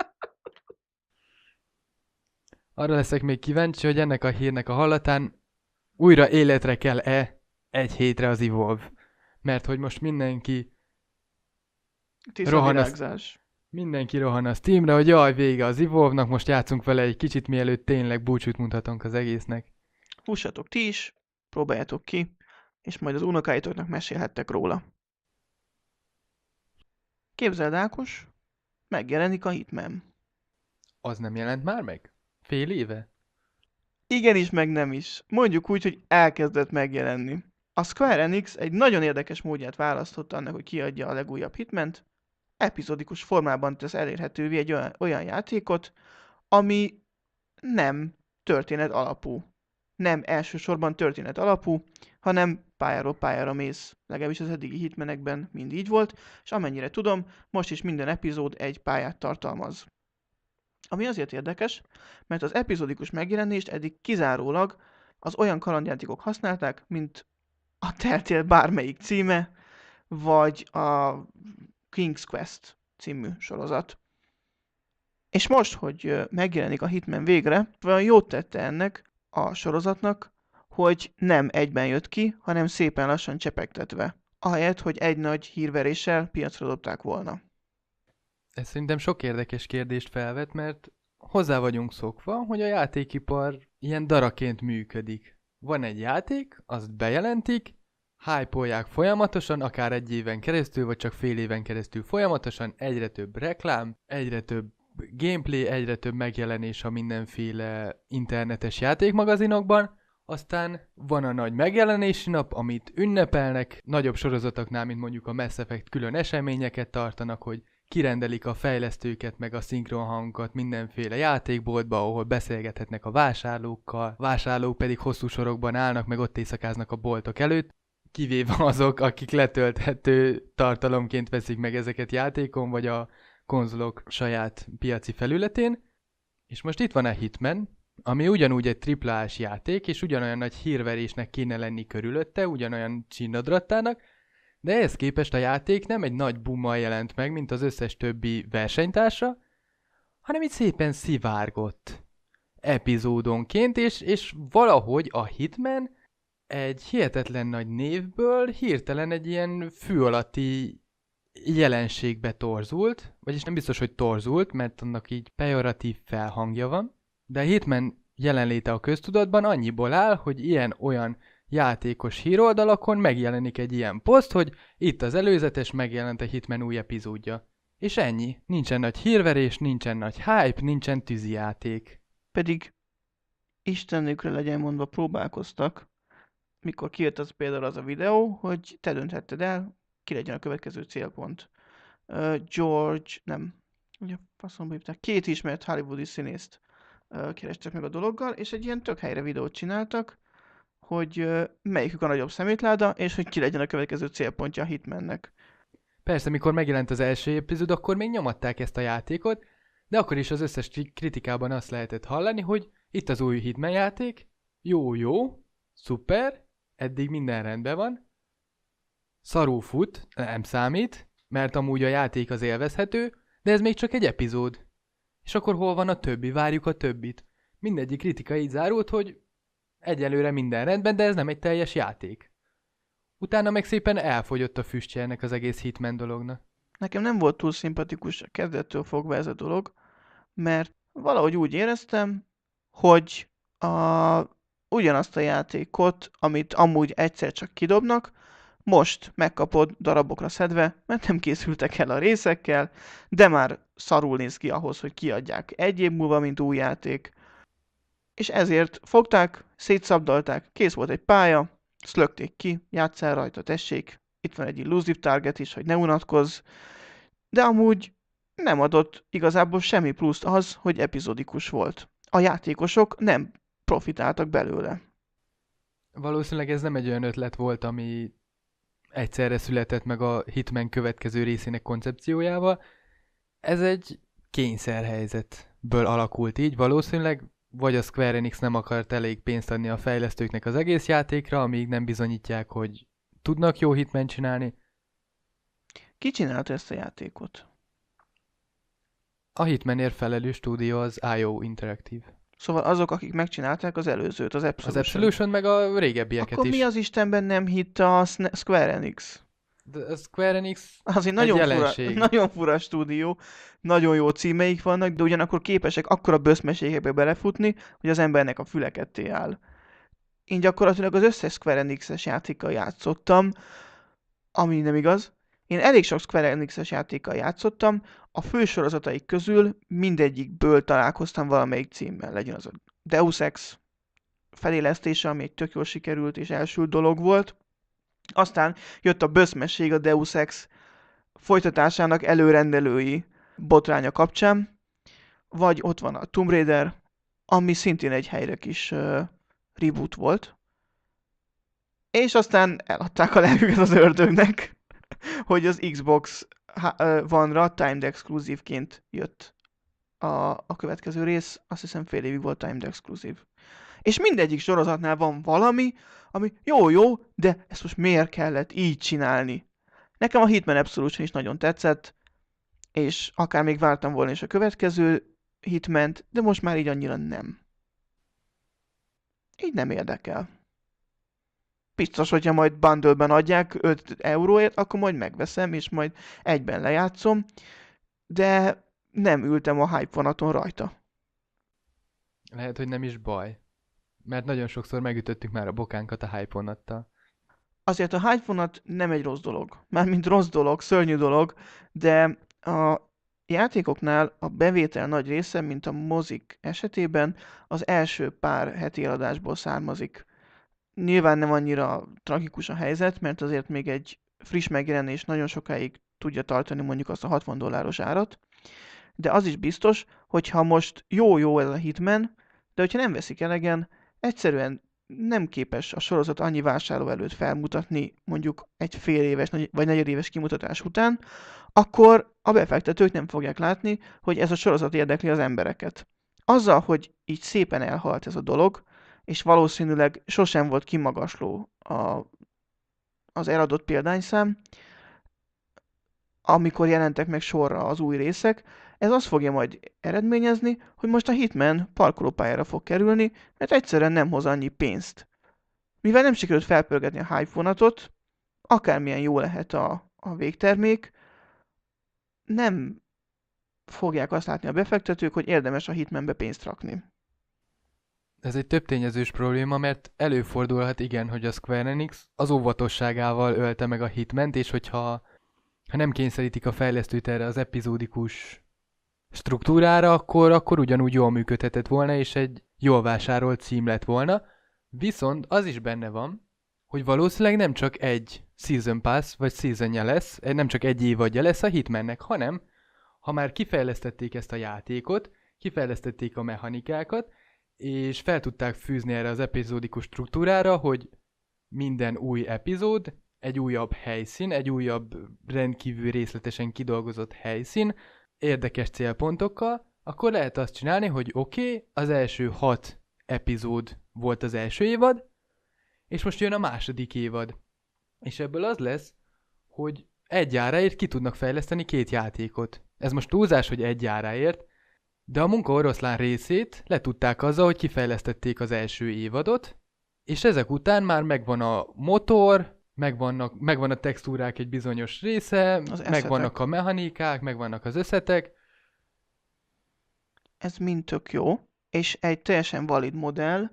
Arra leszek még kíváncsi, hogy ennek a hírnek a hallatán újra életre kell-e egy hétre az Evolve. Mert hogy most mindenki rohan a, Tiszavirágzás. mindenki rohan a Steamre, hogy jaj, vége az Evolve-nak, most játszunk vele egy kicsit, mielőtt tényleg búcsút mondhatunk az egésznek. Hússatok ti is, próbáljátok ki, és majd az unokáitoknak mesélhettek róla. Képzeld, Ákos, megjelenik a Hitman. Az nem jelent már meg? Fél éve? Igenis, meg nem is. Mondjuk úgy, hogy elkezdett megjelenni. A Square Enix egy nagyon érdekes módját választotta annak, hogy kiadja a legújabb Hitmant. Epizódikus formában tesz elérhetővé egy olyan, olyan játékot, ami nem történet alapú. Nem elsősorban történet alapú, hanem pályáról pályára mész. Legalábbis az eddigi Hitmanekben mind így volt, és amennyire tudom, most is minden epizód egy pályát tartalmaz. Ami azért érdekes, mert az epizódikus megjelenést eddig kizárólag az olyan kalandjátékok használták, mint a Telltale bármelyik címe, vagy a King's Quest című sorozat. És most, hogy megjelenik a Hitman végre, olyan jót tette ennek a sorozatnak, hogy nem egyben jött ki, hanem szépen lassan csepegtetve. Ahelyett, hogy egy nagy hírveréssel piacra dobták volna. Ez szerintem sok érdekes kérdést felvet, mert hozzá vagyunk szokva, hogy a játékipar ilyen daraként működik. Van egy játék, azt bejelentik, hype-olják folyamatosan, akár egy éven keresztül, vagy csak fél éven keresztül folyamatosan, egyre több reklám, egyre több gameplay, egyre több megjelenés a mindenféle internetes játékmagazinokban, aztán van a nagy megjelenési nap, amit ünnepelnek, nagyobb sorozatoknál, mint mondjuk a Mass Effect külön eseményeket tartanak, hogy kirendelik a fejlesztőket, meg a szinkronhangokat mindenféle játékboltba, ahol beszélgethetnek a vásárlókkal, a vásárlók pedig hosszú sorokban állnak, meg ott éjszakáznak a boltok előtt, kivéve azok, akik letölthető tartalomként veszik meg ezeket játékon, vagy a konzolok saját piaci felületén. És most itt van a Hitman, ami ugyanúgy egy triplás játék, és ugyanolyan nagy hírverésnek kéne lenni körülötte, ugyanolyan csinnadrattának, De ehhez képest a játék nem egy nagy bummal jelent meg, mint az összes többi versenytársa, hanem így szépen szivárgott epizódonként, és, és valahogy a Hitman egy hihetetlen nagy névből hirtelen egy ilyen fű alatti jelenségbe torzult, vagyis nem biztos, hogy torzult, mert annak így pejoratív felhangja van, de a Hitman jelenléte a köztudatban annyiból áll, hogy ilyen-olyan játékos híroldalakon megjelenik egy ilyen poszt, hogy itt az előzetes, megjelent a Hitman új epizódja. És ennyi. Nincsen nagy hírverés, nincsen nagy hype, nincsen tűzijáték. Pedig Istenükre legyen mondva próbálkoztak, mikor kijött az például az a videó, hogy te dönthetted el, ki legyen a következő célpont. Uh, George, nem, ugye faszomba hívták, két ismert hollywoodi színészt uh, kerestek meg a dologgal, és egy ilyen tök helyre videót csináltak, hogy uh, melyikük a nagyobb szemétláda, és hogy ki legyen a következő célpontja a Hitmannek. Persze, mikor megjelent az első epizód, akkor még nyomatták ezt a játékot, de akkor is az összes kritikában azt lehetett hallani, hogy itt az új Hitman játék, jó, jó, szuper, eddig minden rendben van, szarul fut, nem számít, mert amúgy a játék az élvezhető, de ez még csak egy epizód. És akkor hol van a többi? Várjuk a többit. Mindegyik kritika így zárult, hogy egyelőre minden rendben, de ez nem egy teljes játék. Utána meg szépen elfogyott a füstje ennek az egész Hitman dolognak. Nekem nem volt túl szimpatikus a kezdettől fogva ez a dolog, mert valahogy úgy éreztem, hogy a, ugyanazt a játékot, amit amúgy egyszer csak kidobnak, most megkapod darabokra szedve, mert nem készültek el a részekkel, de már szarul néz ki ahhoz, hogy kiadják egy év múlva, mint új játék. És ezért fogták, szétszabdalták, kész volt egy pálya, szlökték ki, játsszál rajta, tessék, itt van egy illusive target is, hogy ne unatkozz, de amúgy nem adott igazából semmi pluszt az, hogy epizódikus volt. A játékosok nem profitáltak belőle. Valószínűleg ez nem egy olyan ötlet volt, ami egyszerre született meg a Hitman következő részének koncepciójával. Ez egy kényszerhelyzetből alakult így valószínűleg, vagy a Square Enix nem akart elég pénzt adni a fejlesztőknek az egész játékra, amíg nem bizonyítják, hogy tudnak jó Hitman csinálni. Ki csinálta ezt a játékot? A Hitmanért felelős stúdió az i o Interactive. Szóval azok, akik megcsinálták az előzőt, az Absolution. Az Absolution meg a régebbieket Akkor is. mi az Istenben nem hitt a Square Enix? De a Square Enix Az egy egy nagyon fura, jelenség. nagyon fura stúdió, nagyon jó címeik vannak, de ugyanakkor képesek akkora böszmeségekbe belefutni, hogy az embernek a füle ketté áll. Én gyakorlatilag az összes Square Enix-es játékkal játszottam, ami nem igaz. Én elég sok Square Enix-es játékkal játszottam, a fősorozataik közül mindegyikből találkoztam valamelyik címmel. Legyen az a Deus Ex felélesztése, ami egy tök jól sikerült és elsült dolog volt. Aztán jött a böszmesség a Deus Ex folytatásának előrendelői botránya kapcsán, vagy ott van a Tomb Raider, ami szintén egy helyre kis uh, reboot volt. És aztán eladták a lelküket az ördögnek, hogy az Xbox One-ra timed exclusive-ként jött a, a következő rész, azt hiszem fél évig volt timed exclusive. És mindegyik sorozatnál van valami, ami jó-jó, de ezt most miért kellett így csinálni? Nekem a Hitman Absolution is nagyon tetszett, és akár még vártam volna is a következő Hitment, de most már így annyira nem. Így nem érdekel. Biztos, hogyha majd bundle-ben adják öt euróért, akkor majd megveszem, és majd egyben lejátszom, de nem ültem a hype vonaton rajta. Lehet, hogy nem is baj. Mert nagyon sokszor megütöttük már a bokánkat a hype vonattal. Azért a hype vonat nem egy rossz dolog. Mármint rossz dolog, szörnyű dolog, de a játékoknál a bevétel nagy része, mint a mozik esetében, az első pár heti eladásból származik. Nyilván nem annyira tragikus a helyzet, mert azért még egy friss megjelenés nagyon sokáig tudja tartani mondjuk azt a hatvan dolláros árat, de az is biztos, hogy ha most jó-jó ez a Hitman, de hogyha nem veszik elegen, egyszerűen nem képes a sorozat annyi vásárló előtt felmutatni mondjuk egy fél éves vagy negyedéves kimutatás után, akkor a befektetők nem fogják látni, hogy ez a sorozat érdekli az embereket. Azzal, hogy így szépen elhalt ez a dolog, és valószínűleg sosem volt kimagasló a az eladott példányszám, amikor jelentek meg sorra az új részek, ez azt fogja majd eredményezni, hogy most a Hitman parkolópályára fog kerülni, mert egyszerűen nem hoz annyi pénzt. Mivel nem sikerült felpörgetni a hype vonatot, akármilyen jó lehet a, a végtermék, nem fogják azt látni a befektetők, hogy érdemes a Hitmanbe pénzt rakni. Ez egy több tényezős probléma, mert előfordulhat igen, hogy a Square Enix az óvatosságával ölte meg a Hitment, és hogyha ha nem kényszerítik a fejlesztőt erre az epizódikus struktúrára, akkor, akkor ugyanúgy jól működhetett volna, és egy jól vásárolt cím lett volna. Viszont az is benne van, hogy valószínűleg nem csak egy Season Pass, vagy seasonja lesz, nem csak egy évadja lesz a Hitmannek, hanem ha már kifejlesztették ezt a játékot, kifejlesztették a mechanikákat, és fel tudták fűzni erre az epizódikus struktúrára, hogy minden új epizód, egy újabb helyszín, egy újabb rendkívül részletesen kidolgozott helyszín, érdekes célpontokkal, akkor lehet azt csinálni, hogy oké, okay, az első hat epizód volt az első évad, és most jön a második évad. És ebből az lesz, hogy egy áráért ki tudnak fejleszteni két játékot. Ez most túlzás, hogy egy áráért, de a munka oroszlán részét letudták azzal, hogy kifejlesztették az első évadot, és ezek után már megvan a motor, megvannak, megvan a textúrák egy bizonyos része, megvannak a mechanikák, megvannak az összetek. Ez mind tök jó, és egy teljesen valid modell,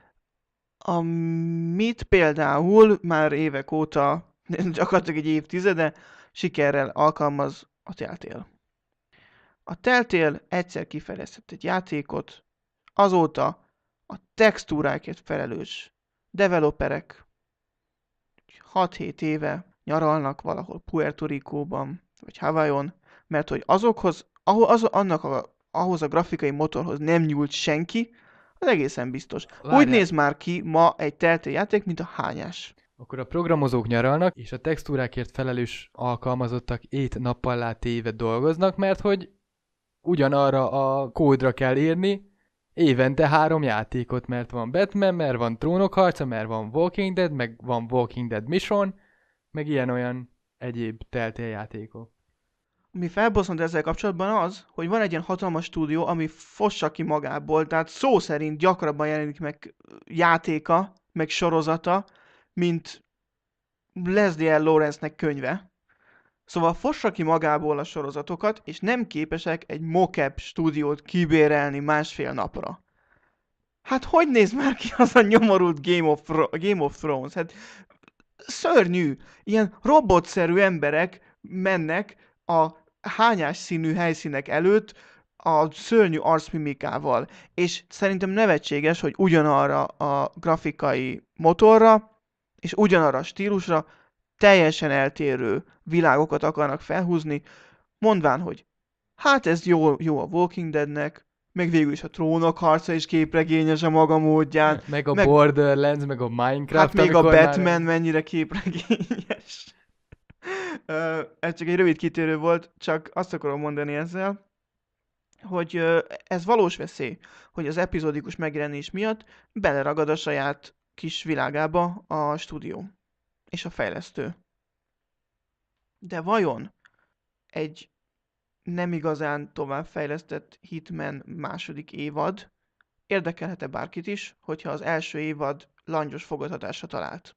amit például már évek óta, gyakorlatilag egy évtizede sikerrel alkalmaz a Telltale. A Telltale egyszer kifejlesztett egy játékot, azóta a textúrákért felelős developerek hat-hét éve nyaralnak valahol Puerto Ricóban, vagy Hawaiion, mert hogy azokhoz, ahhoz, az, annak a, ahhoz a grafikai motorhoz nem nyúlt senki, az egészen biztos. Várjál. Úgy néz már ki ma egy Telltale játék, mint a hányás. Akkor a programozók nyaralnak, és a textúrákért felelős alkalmazottak ét nappallá téve dolgoznak, mert hogy ugyanarra a kódra kell írni évente három játékot, mert van Batman, mert van Trónok harca, mert van Walking Dead, meg van Walking Dead Mission, meg ilyen-olyan egyéb Telltale játékok. Mi felbosszant ezzel kapcsolatban az, hogy van egy ilyen hatalmas stúdió, ami fossa ki magából, tehát szó szerint gyakrabban jelenik meg játéka, meg sorozata, mint Leslie L. Lawrence-nek könyve. Szóval fossa ki magából a sorozatokat, és nem képesek egy mocap stúdiót kibérelni másfél napra. Hát hogy néz már ki az a nyomorult Game of, Thro- Game of Thrones? Hát szörnyű! Ilyen robotszerű emberek mennek a hányás színű helyszínek előtt a szörnyű arcmimikával. És szerintem nevetséges, hogy ugyanarra a grafikai motorra és ugyanarra a stílusra teljesen eltérő világokat akarnak felhúzni, mondván, hogy hát ez jó, jó a Walking Deadnek, meg végül is a Trónok harca is képregényes a maga módján. Meg a meg, Borderlands, meg a Minecraft. Hát még a Batman már... mennyire képregényes. Ez csak egy rövid kitérő volt, csak azt akarom mondani ezzel, hogy ez valós veszély, hogy az epizódikus megjelenés miatt beleragad a saját kis világába a stúdió és a fejlesztő. De vajon egy nem igazán továbbfejlesztett Hitman második évad érdekelhet-e bárkit is, hogyha az első évad langyos fogadtatásra talált?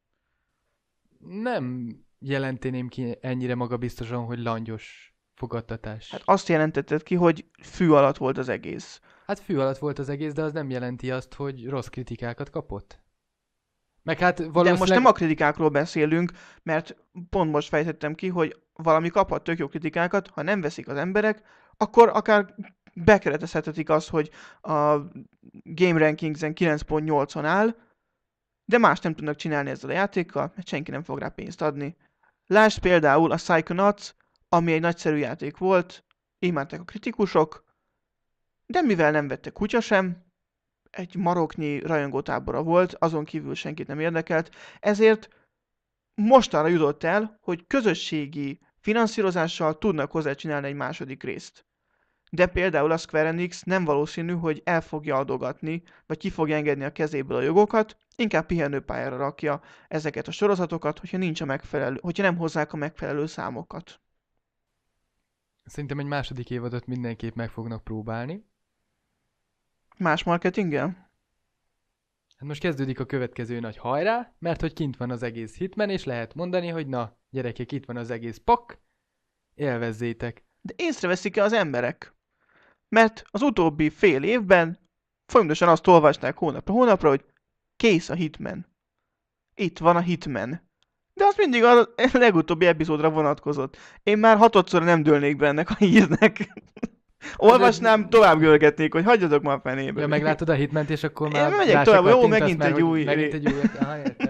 Nem jelenteném ki ennyire magabiztosan, hogy langyos fogadtatás. Hát azt jelentetted ki, hogy fű alatt volt az egész. Hát fű alatt volt az egész, de az nem jelenti azt, hogy rossz kritikákat kapott. Meg hát valószínűleg... De most nem a kritikákról beszélünk, mert pont most fejtettem ki, hogy valami kaphat tök jó kritikákat, ha nem veszik az emberek, akkor akár bekeretezhetetik azt, hogy a Game Rankingsen kilenc pont nyolcon áll, de más nem tudnak csinálni ezzel a játékkal, mert senki nem fog rá pénzt adni. Lásd például a Psychonauts, ami egy nagyszerű játék volt, imádták a kritikusok, de mivel nem vette kutya sem, egy maroknyi rajongótábora volt, azon kívül senkit nem érdekelt, ezért mostanra jutott el, hogy közösségi finanszírozással tudnak hozzá csinálni egy második részt. De például a Square Enix nem valószínű, hogy el fogja adogatni, vagy ki fogja engedni a kezéből a jogokat, inkább pihenőpályára rakja ezeket a sorozatokat, hogyha nincs a megfelelő, hogyha nem hozzák a megfelelő számokat. Szerintem egy második évadot mindenképp meg fognak próbálni. Más marketinggel? Hát most kezdődik a következő nagy hajrá, mert hogy kint van az egész Hitman, és lehet mondani, hogy na, gyerekek, itt van az egész pak, élvezzétek. De észreveszik-e az emberek? Mert az utóbbi fél évben folyamatosan azt olvasták hónapra hónapra, hogy kész a Hitman. Itt van a Hitman. De az mindig a legutóbbi epizódra vonatkozott. Én már hatodszor nem dőlnék be ennek a hírnek. Olvasnám, tovább görgetnék, hogy hagyjatok már a fenébe. Ja, meglátod a Hitment, és akkor már Én megyek tovább, jó, megint már, egy új... Megint egy új... Aha, értem.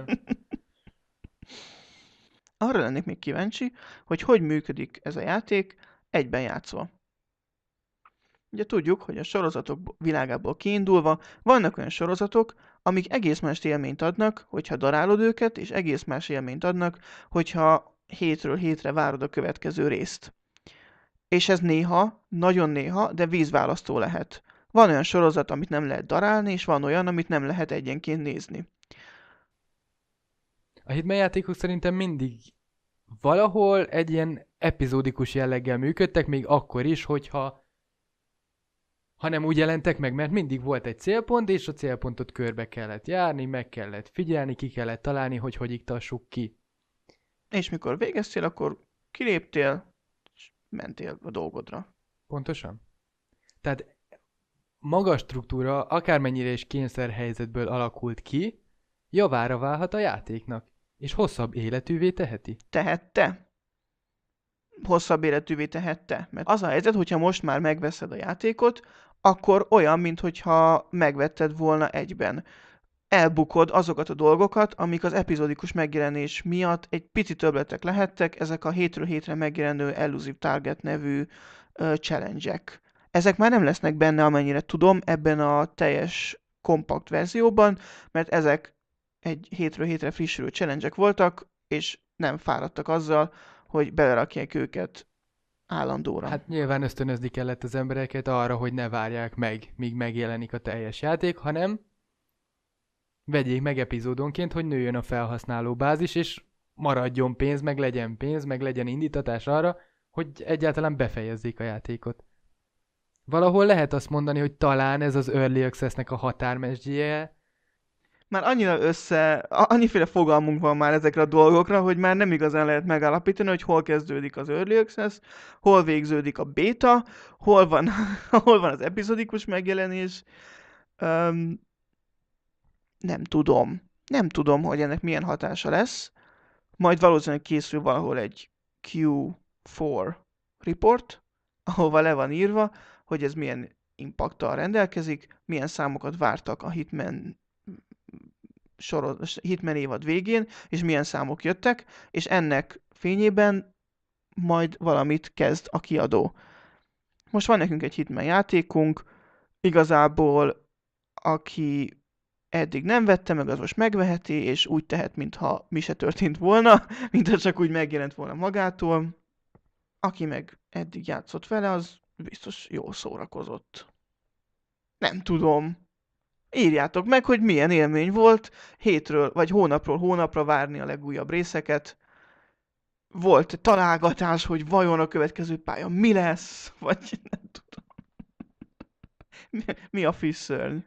Arra lennék még kíváncsi, hogy hogy működik ez a játék egyben játszva. Ugye tudjuk, hogy a sorozatok világából kiindulva vannak olyan sorozatok, amik egész más élményt adnak, hogyha darálod őket, és egész más élményt adnak, hogyha hétről hétre várod a következő részt. És ez néha, nagyon néha, de vízválasztó lehet. Van olyan sorozat, amit nem lehet darálni, és van olyan, amit nem lehet egyenként nézni. A Hitman játékok szerintem mindig valahol egy ilyen epizódikus jelleggel működtek, még akkor is, hogyha ha nem úgy jelentek meg, mert mindig volt egy célpont, és a célpontot körbe kellett járni, meg kellett figyelni, ki kellett találni, hogy hogy iktassuk ki. És mikor végeztél, akkor kiléptél, és mentél a dolgodra. Pontosan. Tehát maga struktúra, akármennyire is kényszerhelyzetből alakult ki, javára válhat a játéknak, és hosszabb életűvé teheti. Tehette? Hosszabb életűvé tehette? Mert az a helyzet, hogyha most már megveszed a játékot, akkor olyan, mintha megvetted volna egyben. Elbukod azokat a dolgokat, amik az epizódikus megjelenés miatt egy pici többletek lehettek, ezek a hétről hétre megjelenő Elusive Target nevű uh, challenge-ek. Ezek már nem lesznek benne, amennyire tudom, ebben a teljes kompakt verzióban, mert ezek egy hétről hétre frissülő challenge-ek voltak, és nem fáradtak azzal, hogy belerakják őket állandóra. Hát nyilván ösztönözni kellett az embereket arra, hogy ne várják meg, míg megjelenik a teljes játék, hanem vegyék meg epizódonként, hogy nőjön a felhasználó bázis, és maradjon pénz, meg legyen pénz, meg legyen indítatás arra, hogy egyáltalán befejezzék a játékot. Valahol lehet azt mondani, hogy talán ez az Early Access-nek a határmesdjéje. Már annyira össze, annyiféle fogalmunk van már ezekre a dolgokra, hogy már nem igazán lehet megállapítani, hogy hol kezdődik az Early Access, hol végződik a beta, hol van, hol van az epizódikus megjelenés. Um, nem tudom. Nem tudom, hogy ennek milyen hatása lesz. Majd valószínűleg készül valahol egy Q négy report, ahova le van írva, hogy ez milyen impacttal rendelkezik, milyen számokat vártak a Hitman soroz, Hitman évad végén, és milyen számok jöttek, és ennek fényében majd valamit kezd a kiadó. Most van nekünk egy Hitman játékunk, igazából aki eddig nem vette meg, az most megveheti, és úgy tehet, mintha mi se történt volna, mintha csak úgy megjelent volna magától. Aki meg eddig játszott vele, az biztos jól szórakozott. Nem tudom. Írjátok meg, hogy milyen élmény volt hétről vagy hónapról hónapra várni a legújabb részeket. Volt találgatás, hogy vajon a következő pálya mi lesz, vagy nem tudom. Mi, mi a fisszörny?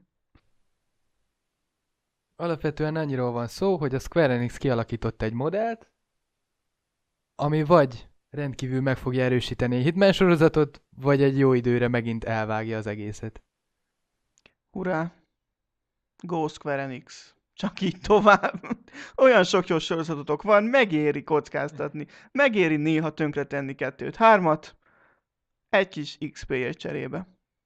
Alapvetően annyiról van szó, hogy a Square Enix kialakított egy modellt, ami vagy rendkívül meg fogja erősíteni a Hitman sorozatot, vagy egy jó időre megint elvágja az egészet. Hurrá! Go Square Enix. Csak így tovább. Olyan sok jó sorozatotok van, megéri kockáztatni. Megéri néha tönkretenni kettőt, hármat. Egy kis iksz pé-ért cserébe.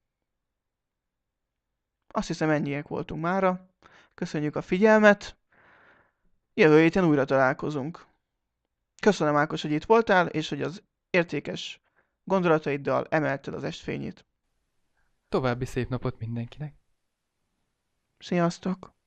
Azt hiszem ennyiek voltunk mára. Köszönjük a figyelmet. Jövő héten újra találkozunk. Köszönöm, Ákos, hogy itt voltál, és hogy az értékes gondolataiddal emelted az estfényét. További szép napot mindenkinek! Sziasztok!